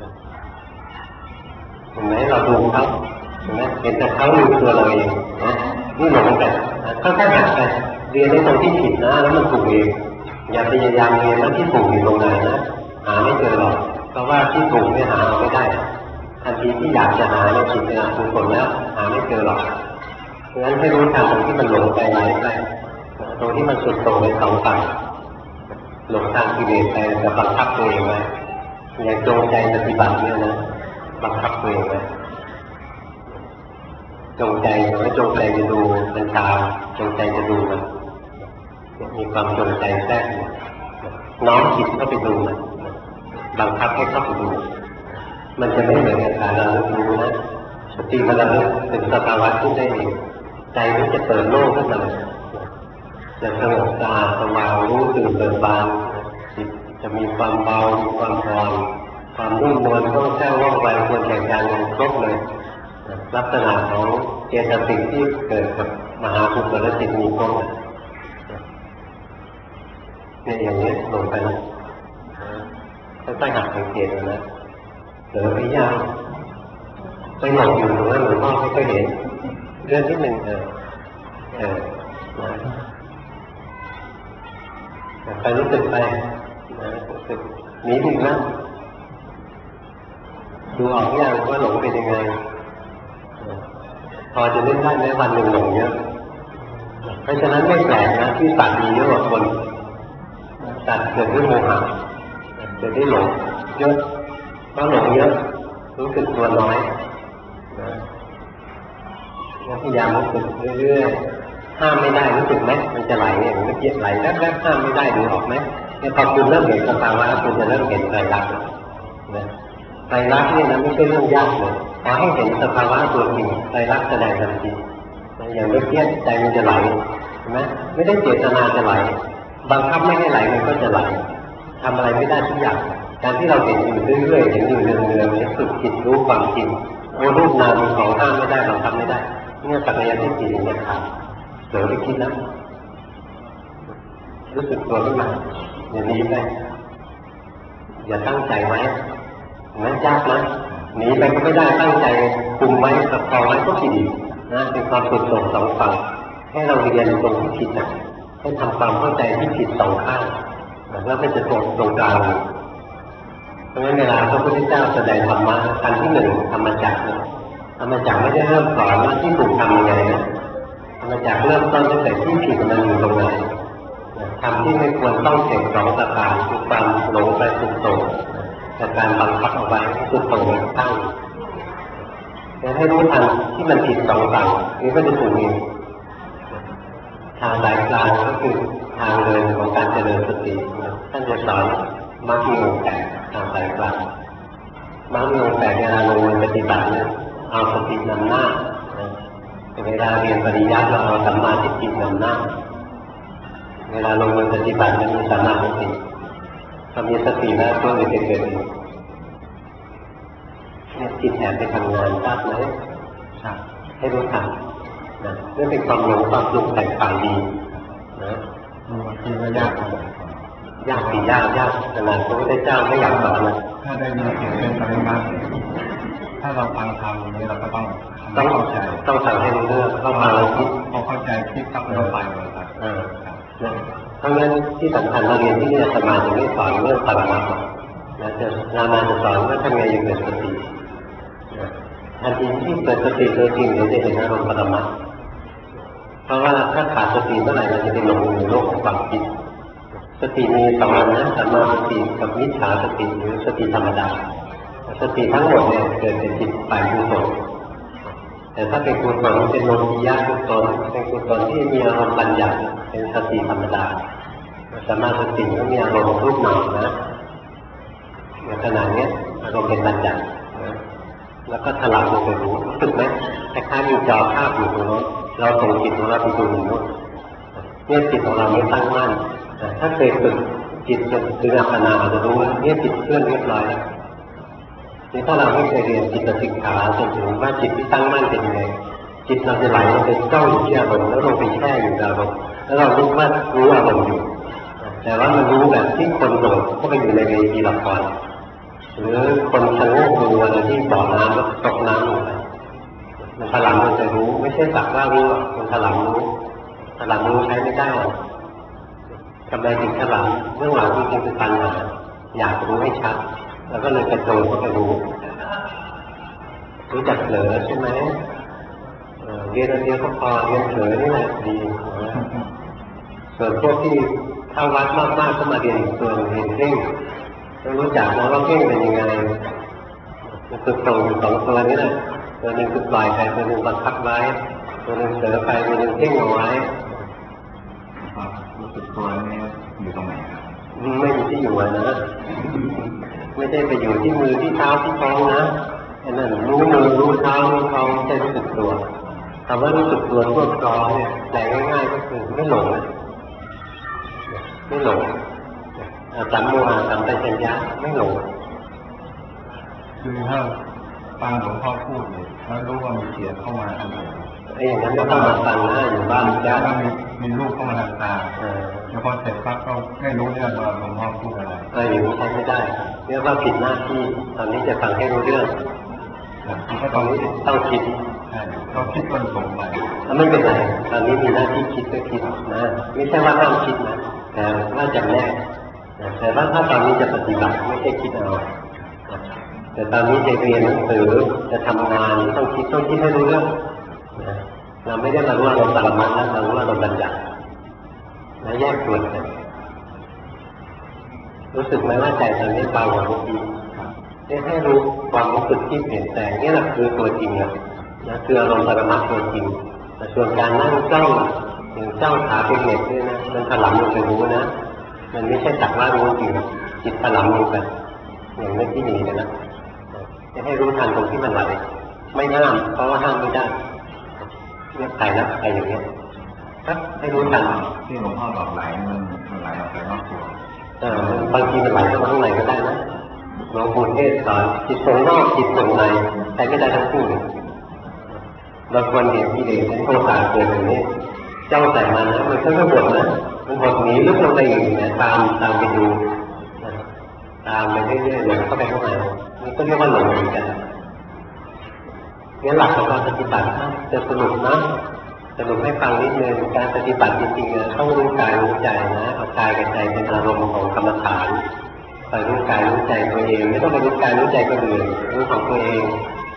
เห็นไหมเราดูเขาเห็นไหมเห็นแต่เขาลืมตัวเราเองนะนี่หลงกันค่อยๆหัดไปเรียนในตรงที่ผิดนะแล้วมันถูกเองอย่าพยายามเรียนแล้วที่ถูกอยู่ตรงไหนนะหาไม่เจอหรอกเพราะว่าที่ถูกไม่หาไม่ได้ทันทีที่อยากจะหาในจิตเป็นอกุศลแล้วหาไม่เจอหรอกเพราะฉะนั้นให้รู้ทางตรงที่มันหลงไปไหลไปตรงที่มันสุดโต่งในสองฝั่งหลงทางกิเลสไปจะบังคับตัวเองไว้อย่างจงใจปฏิบัติเนี่ยนะบังคับตัวเองไว้จงใจหรือว่าจงใจจะดูบัญชาจงใจจะดูมันมีความจงใจแทรกน้อมจิตเข้าไปดูมันบังคับให้เข้าไปดูมันจะไม่เหมือนกับการเรารู้นะสติมันระลึกถึงสภาวะที่ได้เองใจมันจะเปิดโล่งขึ้นมาเลยจะสงบสะอาดสว่างรู้ตื่นเบิกบานจิตจะมีความเบามีความอ่อนความนุ่มนวลคล่องแคล่วว่องไวควรแก่การงานครบเลยลักษณะของเจตสิกที่เกิดกับมหาภูมิและจิตมีครบเนี่ยอย่างนี้ลงไปนะค่อยๆหัดสังเกตนะเหลือไปยาวไปหลงอยู่ตรงนั้นหลวงพ่อไม่ค่อยเห็นเรื่องที่หนึ่งไปรู้สึกไปรู้สึกหนีถึงนั้นดูออกอย่างว่าหลงเป็นยังไงพอจะเล่นได้ไหมวันหนึ่งหลงเยอะเพราะฉะนั้นไม่แปลกนะที่สัตว์มีเยอะกว่าคนสัตว์เกิดด้วยโมหะเกิดได้หลงเยอะเพราะหลงเยอะรู้สึกตัวน้อยพยายามรู้สึกเรื่อยๆห้ามไม่ได้รู้สึกไหมมันจะไหลอย่างเมื่อกี้ไหลแวบๆห้ามไม่ได้ดูออกไหมเนี่ยพอคุณเริ่มเห็นสภาวะคุณจะเริ่มเห็นไตรลักษณ์ไตรลักษณ์เนี่ยนะไม่ใช่เรื่องยากเลยพอให้เห็นสภาวะตัวจริงไตรลักษณ์แสดงทันทีอย่างเมื่อกี้ใจมันจะไหลใช่ไหมไม่ได้เจตนาจะไหลบังคับไม่ให้ไหลมันก็จะไหลทำอะไรไม่ได้ทุกอย่างการที่เราเห็นอยู่เรื่อยๆเห็นอยู่เนืองๆเนี่ยฝึกจิตรู้ความจริงโอ้รูปนามเป็นของห้ามไม่ได้บังคับไม่ได้เนี่ยปัญญาที่จิตเนี่ยขาดเผลอไปคิดแล้วรู้สึกตัวขึ้นมาอย่าหนีไปอย่าตั้งใจไว้งั้นยากนะหนีไปก็ไม่ได้ตั้งใจคุมไว้ประคองไว้ก็ผิดนะเป็นความสุดโต่งสองฝั่งให้เราเรียนตรงที่ผิดนะให้ทำความเข้าใจที่ผิดสองข้างแล้วมันจะตรงกลางเพราะงั้นเวลาพระพุทธเจ้าแสดงธรรมะขั้นที่หนึ่งธรรมจักรอามาจากไม่ได้เริ่มสอนว่าที่ถูกทำยังไงนะอามาจากเริ่มต้นตั้งแต่ที่ผิดมันอยู่ตรงไหนทำที่ไม่ควรต้องเสกสองประการคือความหลงไปสุดโต่งแต่การบังคับเอาไว้สุดโต่งมันตั้งแต่ให้รู้ทันที่มันผิดสองฝั่งนี้ก็จะถูกเองทางสายกลางก็คือทางเดินของการเจริญสติท่านจะสอนมรรคมีองค์แปดทางสายกลางมรรคมีองค์แปดเวลาลงมือปฏิบัติเนี่ยเอาสตินำหน้าเวลาเรียนปริยัติเราเอาสัมมาทิฏฐินำหน้าเวลาลงมือปฏิบัติมันมีสัมมาทิฏฐิพอมีสติแล้วตัวอื่นจะเกิดเองเนี่ยจิตแอบไปทำงานทราบไหมให้รู้ทันนะนี่เป็นความหลงความปรุงแต่งฝ่ายดีนะที่ว่ายากยากสิยากขนาดพระพุทธเจ้าไม่อยากสอนนะถ้าได้มีเสียงเป็นปริมาณถ้าเราฟังธรรมอย่างนี้เราก็ต้องเข้าใจต้องฟังให้รู้เรื่องต้องฟังแล้วคิดพอเข้าใจคิดตับเราไปเลยครับเพราะงั้นที่สำคัญเราเรียนที่นี่สมาจะไม่สอนเรื่องปรมัตถ์นะจะรามาจะสอนว่าทำไงอยู่เกิดสติทันทีที่เกิดสติโดยจริงเราจะเห็นอารมณ์ปรมัตถ์เพราะว่าถ้าขาดสติเมื่อไหร่เราจะไปหลงอยู่ในโลกของความคิดสติมีสองอันนะสัมมาสติกับมิจฉาสติหรือสติธรรมดาสติทั้งหมดเนี่ยเกิดเป็นจิตฝ่ายกุศลแต่ถ้าเป็นกุศลเป็นโลภะกุศลเป็นกุศลที่มีอารมณ์บัญญัติเป็นสติธรรมดาสัมมาสติก็มีอารมณ์รูปนามนะในขณะนี้อารมณ์เป็นบัญญัติแล้วก็ถลำลงไปรู้สึกไหมคล้ายๆมีจอภาพอยู่ตรงนั้นเราส่งจิตของเราไปดูอยู่นู้นเนี่ยจิตของเราไม่ตั้งมั่นถ้าเคยฝึกจิตจนถึงอัปปนาจะรู้ว่าเนี่ยจิตเคลื่อนเรียบร้อยแล้วนี่ถ้าเราไม่เคยเรียนจิตสิกขาจนถึงว่าจิตที่ตั้งมั่นเป็นยังไงจิตเราจะไหลลงไปจ้องอยู่ที่อารมณ์แล้วลงไปแช่อยู่ในอารมณ์แล้วเรารู้ว่ารู้อารมณ์อยู่แต่ว่ามันรู้แบบที่คนโดดเข้าไปอยู่ในเวทีละครหรือคนชะโงกดูอะไรที่บ่อน้ำแล้วตกน้ำลงไปมันถลำมันจะรู้ไม่ใช่สักว่ารู้มันถลำรู้ใช้ไม่ได้ทำไมถึงถลำเรื่องหลังที่จริงคือปัญหาอยากรู้ให้ชัดแล้วก็เลยกระโจนเข้าไปรู้จักเผลอใช่ไหมเรียนอันเดียวก็พอเรียนเผลอนี่แหละดีส่วนพวกที่เข้าวัดมากๆก็มาเรียนส่วนเรียนเพ่งต้องรู้จักนะว่าเพ่งเป็นยังไงมันคือตรงอยู่สองตัวนี้แหละตัวหนึ่งคือปล่อยไปตัวหนึ่งบังคับไว้ตัวหนึ่งเผลอไปตัวหนึ่งเพ่งเอาไว้รู้สึกตัวนี้อยู่ตรงไหนไม่มีที่อยู่นะไม่ได้ไปอยู่ที่มือที่เท้าที่ท้องนะไอ้นั่นรู้มือรู้เท้ารู้ท้องแค่รู้สึกตัวคำว่ารู้สึกตัวทั่วพร้อมเนี่ยแต่ง่ายๆก็คือไม่หลงสัมโมหะสัมปชัญญะไม่หลงคือถ้าฟังหลวงพ่อพูดแล้วรู้ว่ามีเสียงเข้ามาทางหูไอ้อย่างนั้นก็ต้องมาฟังนะอยู่บ้านจะมีรูปเข้ามาทางตาแล้วพอเสร็จปั๊บก็ไม่รู้เรื่องว่าหลวงพ่อพูดอะไรอย่างนี้ใช้ไม่ได้เรียกว่าผิดหน้าที่ตอนนี้จะฟังให้รู้เรื่องก็ตอนนี้ต้องคิดต้องคิดมันสงไปไม่เป็นไรตอนนี้มีหน้าที่คิดก็คิดนะไม่ใช่ว่าห้ามคิดนะแต่ว่าจำแนกแต่ว่าถ้าตอนนี้จะปฏิบัติไม่ใช่คิดเอาแต่ตอนนี้จะเรียนหนังสือจะทำงานต้องคิดให้รู้เรื่องเราไม่ได้มารู้ว่าเราปรมัตถ์นะเรารู้ว่าเราบัญญัติแล้วแยกส่วนกันรู้สึกไหมว่าใจตอนนี้เบากว่าเมื่อกี้ให้รู้ความรู้สึกที่เปลี่ยนแปลงนี่แหละคือตัวจริงนะคืออารมณ์ปรมัตถ์ตัวจริงแต่ส่วนการนั่งจ้องอย่างจ้องขาเป็นเหน็บด้วยนะมันถลำลงไปรู้นะมันไม่ใช่จักว่ารู้จริงจิตถลำลงไปอย่างเมื่อกี้นี้นะจะให้รู้ทันตรงที่มันไหลไม่ห้ามเพราะว่าห้ามไม่ได้เนี่ยไปนะไปอย่างเงี้ยครับให้รู้ทันที่หลวงพ่อบอกไหลมันไหลออกไปนอกตัวบางทีมันไหลเข้ามาข้างในก็ได้นะหลวงปู่เทศสอนจิตส่งนอกจิตส่งในใช้ไม่ได้ทั้งคู่เราควรเห็นที่เด็กนั้นโทสะเกิดอย่างนี้เจ้าแต่มันนะมันก็ไม่หมดนะมันหดหนีลึกลงไปอีกเนี่ยตามไปดูตามไปเรื่อยๆหลงเข้าไปข้างในนี่ก็เรียกว่าหลงเหมือนกันงั้นหลักของการปฏิบัติจะสรุปนะสรุปให้ฟังนิดนึงการปฏิบัติจริงๆต้องรู้กายรู้ใจนะเอากายกับใจเป็นอารมณ์ของกรรมฐานไปรู้กายรู้ใจตัวเองไม่ต้องไปรู้กายรู้ใจคนอื่นรู้ของตัวเอง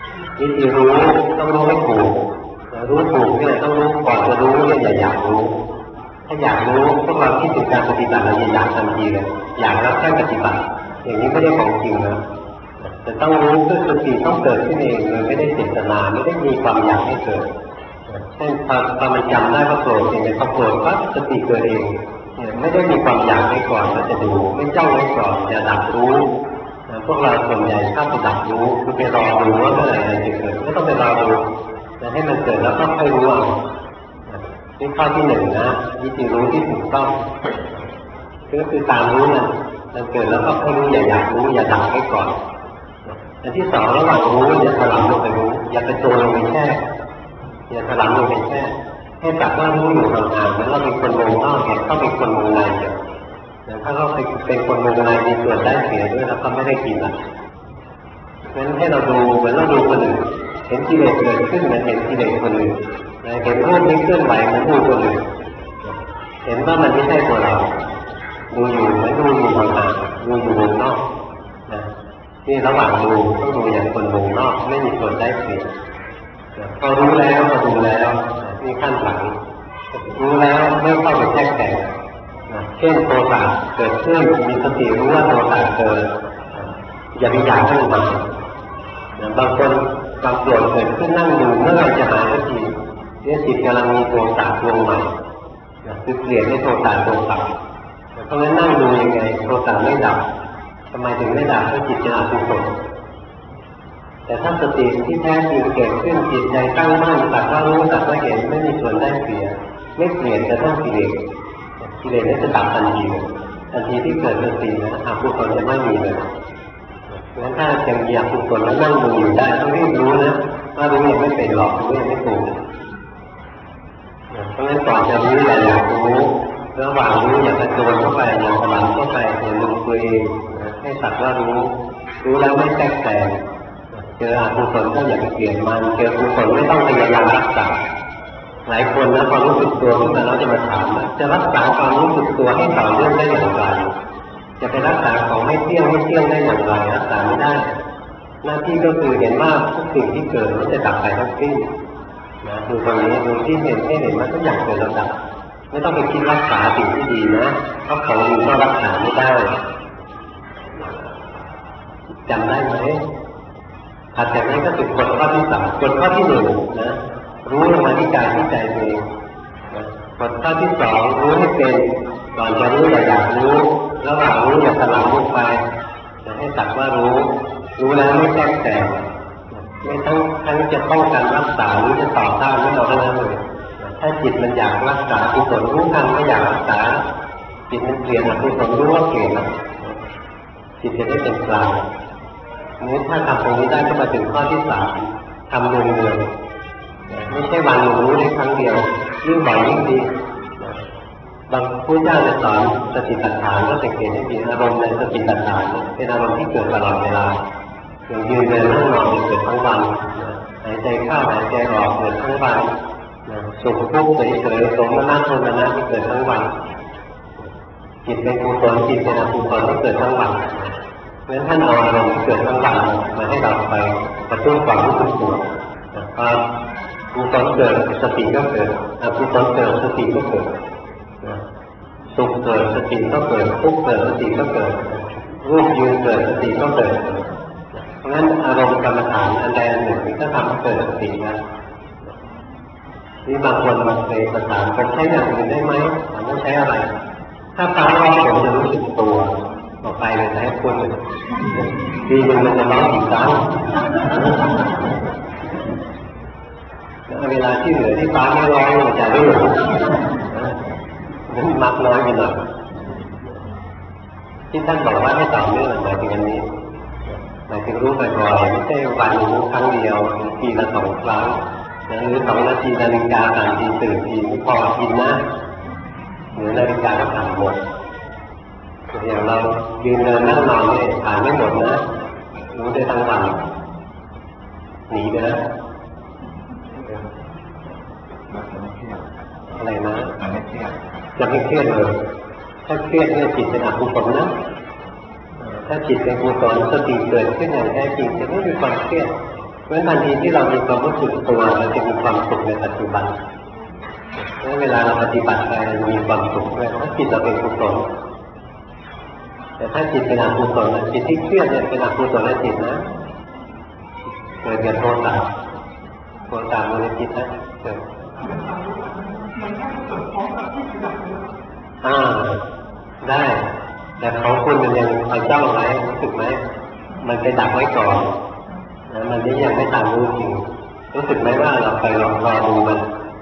วิธีรู้ต้องรู้ให้ถูกรู้ถูกเนี่ยต้องรู้ก่อนจะรู้เนี่ยอย่าอยากรู้ถ้าอยากรู้พวกเราคิดถึงการปฏิบัติเราอยากทันทีเลยอยากแล้วแค่ปฏิบัติอย่างนี้ไม่ได้ของจริงนะแต่ต้องรู้คือสติต้องเกิดขึ้นเองเลยไม่ได้เจตนาไม่ได้มีความอยากให้เกิดเช่นพอมันจำได้ว่าโกรธเองพอโกรธก็สติเกิดเองไม่ได้มีความอยากไว้ก่อนแล้วจะดูไม่จ้องไว้ก่อนอย่าดักรู้พวกเราส่วนใหญ่ชอบไปดักรู้คือไปรอดูว่าเมื่อไหร่อะไรจะเกิดก็ต้องไปรอดูให้มันเกิดแล้วก็ค่อยรู้เอานี่ข้อที่หนึ่งนะวิธีรู้ที่ถูกต้องก็คือตามรู้มันเกิดแล้วก็ค่อยรู้อย่าอยากรู้อย่าดักไว้ก่อนอันที่สองระหว่างรู้อย่าถลำลงไปรู้อย่าไปโจรลงไปแช่อย่าถลำลงไปแช่ให้จับว่ารู้อยู่ห่างๆเหมือนเราเป็นคนวงนอกเนี่ยเขาเป็นคนวงในเนี่ยถ้าเราเป็นคนวงในมีส่วนได้เสียด้วยแล้วก็ไม่ได้กินอ่ะงั้นให้เราดูเหมือนเราดูคนอื่นเห็นกิเลสเกิดขึ้นเหมือนเห็นกิเลสคนอื่นเห็นรูปนี้เคลื่อนไหวเหมือนดูคนอื่นเห็นว่ามันไม่ใช่ตัวเราดูอยู่เหมือนดูอยู่ห่างๆดูอยู่วงนอกนะนี่ระหว่างดูต้องดูอย่างคนวงนอกไม่มีส่วนได้เสียพอรู้แล้วพอดูแล้วนี่ขั้นหลังรู้แล้วไม่เข้าไปแทรกแต่งเช่นโทสะเกิดขึ้นมีสติรู้ว่าโทสะเกิดอย่าไปอยากให้มันบางคนความโกรธเกิดขึ้นนั่งดูเมื่อไรจะหายสักทีเนี่ยจิตกำลังมีโทสะดวงใหม่คือเปลี่ยนให้โทสะดวงต่ำเพราะงั้นนั่งดูยังไงโทสะไม่ดับทำไมถึงไม่ดับเพราะจิตจะอกุศลแต่ถ้าสติที่แท้จริงเกิดขึ้นจิตใจตั้งมั่นสักว่ารู้สักว่าเห็นไม่มีส่วนได้เสียไม่เปลี่ยนจะต้องกิเลสนี่จะดับทันทีที่เกิดสตินะอกุศลจะไม่มีเลยงั้นถ้ายังอยากกุศลแล้วนั่งดูอยู่ได้ต้องรีบรู้นะว่ารู้ยังไม่เป็นหรอกรู้ยังไม่ถูกเพราะงั้นก่อนจะรู้อย่าอยากรู้ระหว่างรู้อย่ากระโจนเข้าไปอย่าถลำเข้าไปอย่าลงตัวเองให้สักว่ารู้แล้วไม่แทรกแซงเจออกุศลก็อย่าไปเปลี่ยนมันเจอกุศลไม่ต้องพยายามรักษาหลายคนนะพอรู้สึกตัวขึ้นมาแล้วจะมาถามจะรักษาความรู้สึกตัวให้ต่อเนื่องได้อย่างไรจะไปรักษาของไม่เที่ยงได้อย่างไรรักษาไม่ได้หน้าที่ก็คือเห็นว่าทุกสิ่งที่เกิดมันจะดับไปทั้งสิ้นนะดูตรงนี้ดูที่เห็นว่าทุกอย่างเกิดแล้วดับไม่ต้องไปคิดรักษาสิ่งที่ดีนะเพราะของดีก็รักษาไม่ได้จำได้ไหมถัดจากนั้นก็ถึงกฎข้อที่สามกฎข้อที่หนึ่งนะรู้ลงมาที่กายที่ใจตัวเองกฎข้อที่สองรู้ให้เป็นก่อนจะรู้อย่าอยากรู้ระหว่างรู้อย่าถลำลงไปจะให้สักว่ารู้แล้วไม่แทรกแซงไม่ทั้งจะป้องกันรักษาหรือจะต่อต้านไม่เอาทั้งนั้นเลยถ้าจิตมันอยากรักษากุศลรู้ทันไม่อยากรักษาจิตมันเปลี่ยนกุศลรู้ว่าเปลี่ยนจิตจะได้เป็นกลางนี้ถ้าทำตรงนี้ได้ก็มาถึงข้อที่สามทำเนืองๆไม่ใช่วันหนึ่งรู้ได้ครั้งเดียวยิ่งบ่อยยิ่งดีบางผู้เจ้าจะสอนสติปัฏฐานก็สังเกตให้ดีอารมณ์ในสติปัฏฐานเป็นอารมณ์ที่เกิดตลอดเวลาอย่างยืนเดินนั่งนอนเกิดทั้งวันหายใจเข้าหายใจออกเกิดทั้งวันสุขทุกข์เฉยๆสมนัตโทมนัสที่เกิดทั้งวันจิตเป็นกุศลจิตเป็นอกุศลที่เกิดทั้งวันเพราะฉะนั้นท่านเอาอารมณ์ที่เกิดทั้งวันมาให้เราไปกระตุ้นความรู้สึกตัวกุศลเกิดสติก็เกิดอกุศลเกิดสติก็เกิดสุขเกิดสติก็เกิดทุกข์เกิดสติก็เกิดรูปยืนเกิดสติก็เกิดเพราะฉะนั้นอารมณ์กรรมฐานอันใดอันหนึ่งที่ทำให้เกิดสตินะนี่บางคนมาเคยถามผมใช้อย่างอื่นได้ไหมผมต้องใช้อะไรถ้าฟ้าร้องผมจะรู้สึกตัวต่อไปเลยจะให้คนทีนึงมันจะร้องกี่ครั้งเวลาที่เหลือที่ฟ้าไม่ร้องมันจะรู้มันมักน้อยไปหน่อยที่ท่านบอกว่าให้ต่อเนื่องหมายถึงอันนี้หมายถึงรู้บ่อยๆไม่ใช่วันรู้ครั้งเดียวทีละ2 ครั้งหรือ2 นาทีนาฬิกาผ่านทีตื่นทีพอกินนะหรือนาฬิกาก็ผ่านหมดอย่างเรายืนเดินนั่งนอนเนี่ยผ่านไม่หมดนะรู้ได้ทั้งวันหนีไปแล้วอะไรนะจะไม่เครียดเลยถ้าเครียดเนี่ยจิตเป็นอกุศลนะถ้าจิตเป็นกุศลสติเกิดขึ้นอย่างแท้จริงจะไม่มีความเครียดราะทันทีที่เรามีความรู้สึกตัวเราจะมีความสุขในปัจจุบันเวลาเราปฏิบัติไปเรามีความสุขด้วยถ้าจิตเราเป็นกุศลแต่ถ้าจิตเป็นอกุศลจิตที่เครียดเนี่ยเป็นอกุศลจิตนะเกิดจากโทสะมันในจิตนะเกิดได้แต่ของคุณมันยังไปจ้องไว้รู้สึกไหมมันไปดักไว้ก่อนนะมันยังไม่ตามรู้จริงรู้สึกไหมว่าเราไปรอดูมัน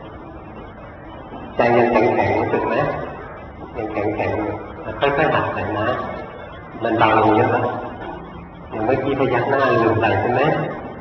ใจยังแข็งรู้สึกไหมยังแข็งอยู่ค่อยๆหัดไปนะมันเบาลงเยอะแล้วอย่างเมื่อกี้พยักหน้าลืมไปใช่ไหม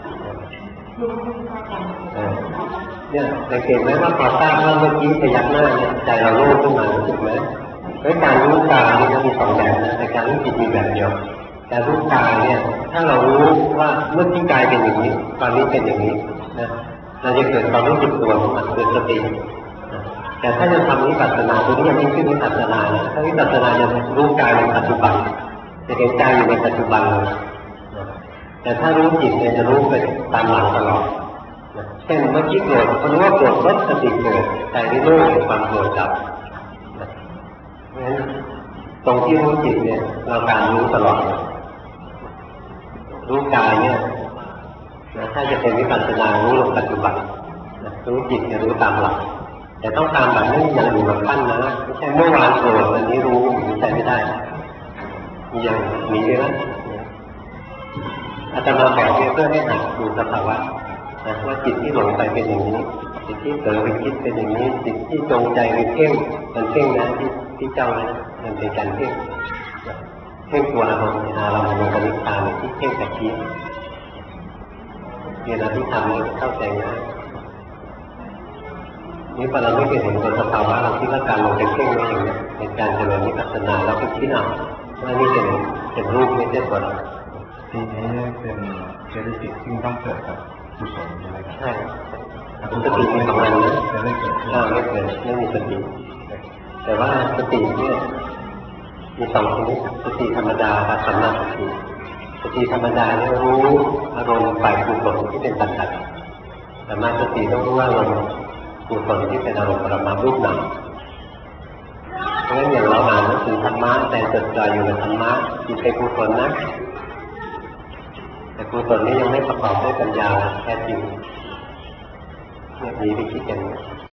เนี่ยสังเกตไหมว่าพอทราบว่าเมื่อกี้พยักหน้าเนี่ยใจเราโล่งขึ้นมารู้สึกไหมด้วยการรู้กายนี่ก็มีสองแบบนะแต่การรู้จิตมีแบบเดียวการรู้กายเนี่ยถ้าเรารู้ว่าเมื่อกี้กายเป็นอย่างนี้ตอนนี้เป็นอย่างนี้นะเราจะเกิดความรู้สึกตัวขึ้นมาเกิดสติแต่ถ้าจะทำวิปัสสนาตัวนี้ยังไม่ขึ้นวิปัสสนานะถ้าวิปัสสนาจะรู้กายในปัจจุบันจะเห็นใจอยู่ในปัจจุบันแต่ถ้ารู้จิตเนี่ยจะรู้ไปตามหลังตลอดเช่นเมื่อกี้โกรธพอรู้ว่าโกรธลดสติเกิดใจที่รู้ในความโกรธดับเพราะฉะนั้นตรงที่รู้จิตเนี่ยเราการรู้ตลอดรู้กายเนี่ยถ้าจะเป็นวิปัสสนารู้ลงปัจจุบันรู้จิตจะรู้ตามหลักแต่ต้องตามแบบนี้อย่างอยู่แบบขั้นนะไม่ใช่เมื่อวานโกรธวันนี้รู้ใช้ไม่ได้มีอย่างนี้ด้วยนะอาตมาบอกเพื่อให้หัดดูสภาวะว่าจิตที่หลงไปเป็นอย่างนี้จิตที่เผลอไปคิดเป็นอย่างนี้จิตที่จงใจไปเพ่งมันเพ่งนะที่เจ้านะมันเป็นการเพ่งตัวอารมณ์มันเป็นนิพพานที่เพ่งกับคิดเนี่ยนะที่ทำเนี่ยเข้าใจนะนี่พอเราไม่เห็นตัวสภาวะเราคิดว่าการลงไปเพ่งนี่เองเป็นการเจริญวิปัสสนาแล้วก็คิดเอาว่านี่เป็นรูปไม่ใช่ตัวเราทีนี้เป็นเจตสิกที่ต้องเกิดกับกุศลใช่ไหมครับใช่สติมีสองอันนะไม่เกิดไม่มีสติแต่ว่าสติเนี่ยมีสองชนิดสติธรรมดากับสัมมาสติธรรมดาเนี่ยรู้อารมณ์ฝ่ายกุศลที่เป็นปัจจัยสัมมาสติต้องรู้ว่าอารมณ์กุศลที่เป็นอารมณ์ปรมัตถ์รูปนามเพราะฉะนั้นอย่างเราอ่านหนังสือธรรมะแต่จดจ่ออยู่ในธรรมะจิตเป็นกุศลนะแต่กุศลนี้ยังไม่ประกอบด้วยปัญญาแท้จริงเนี่ยหนีไปคิดกัน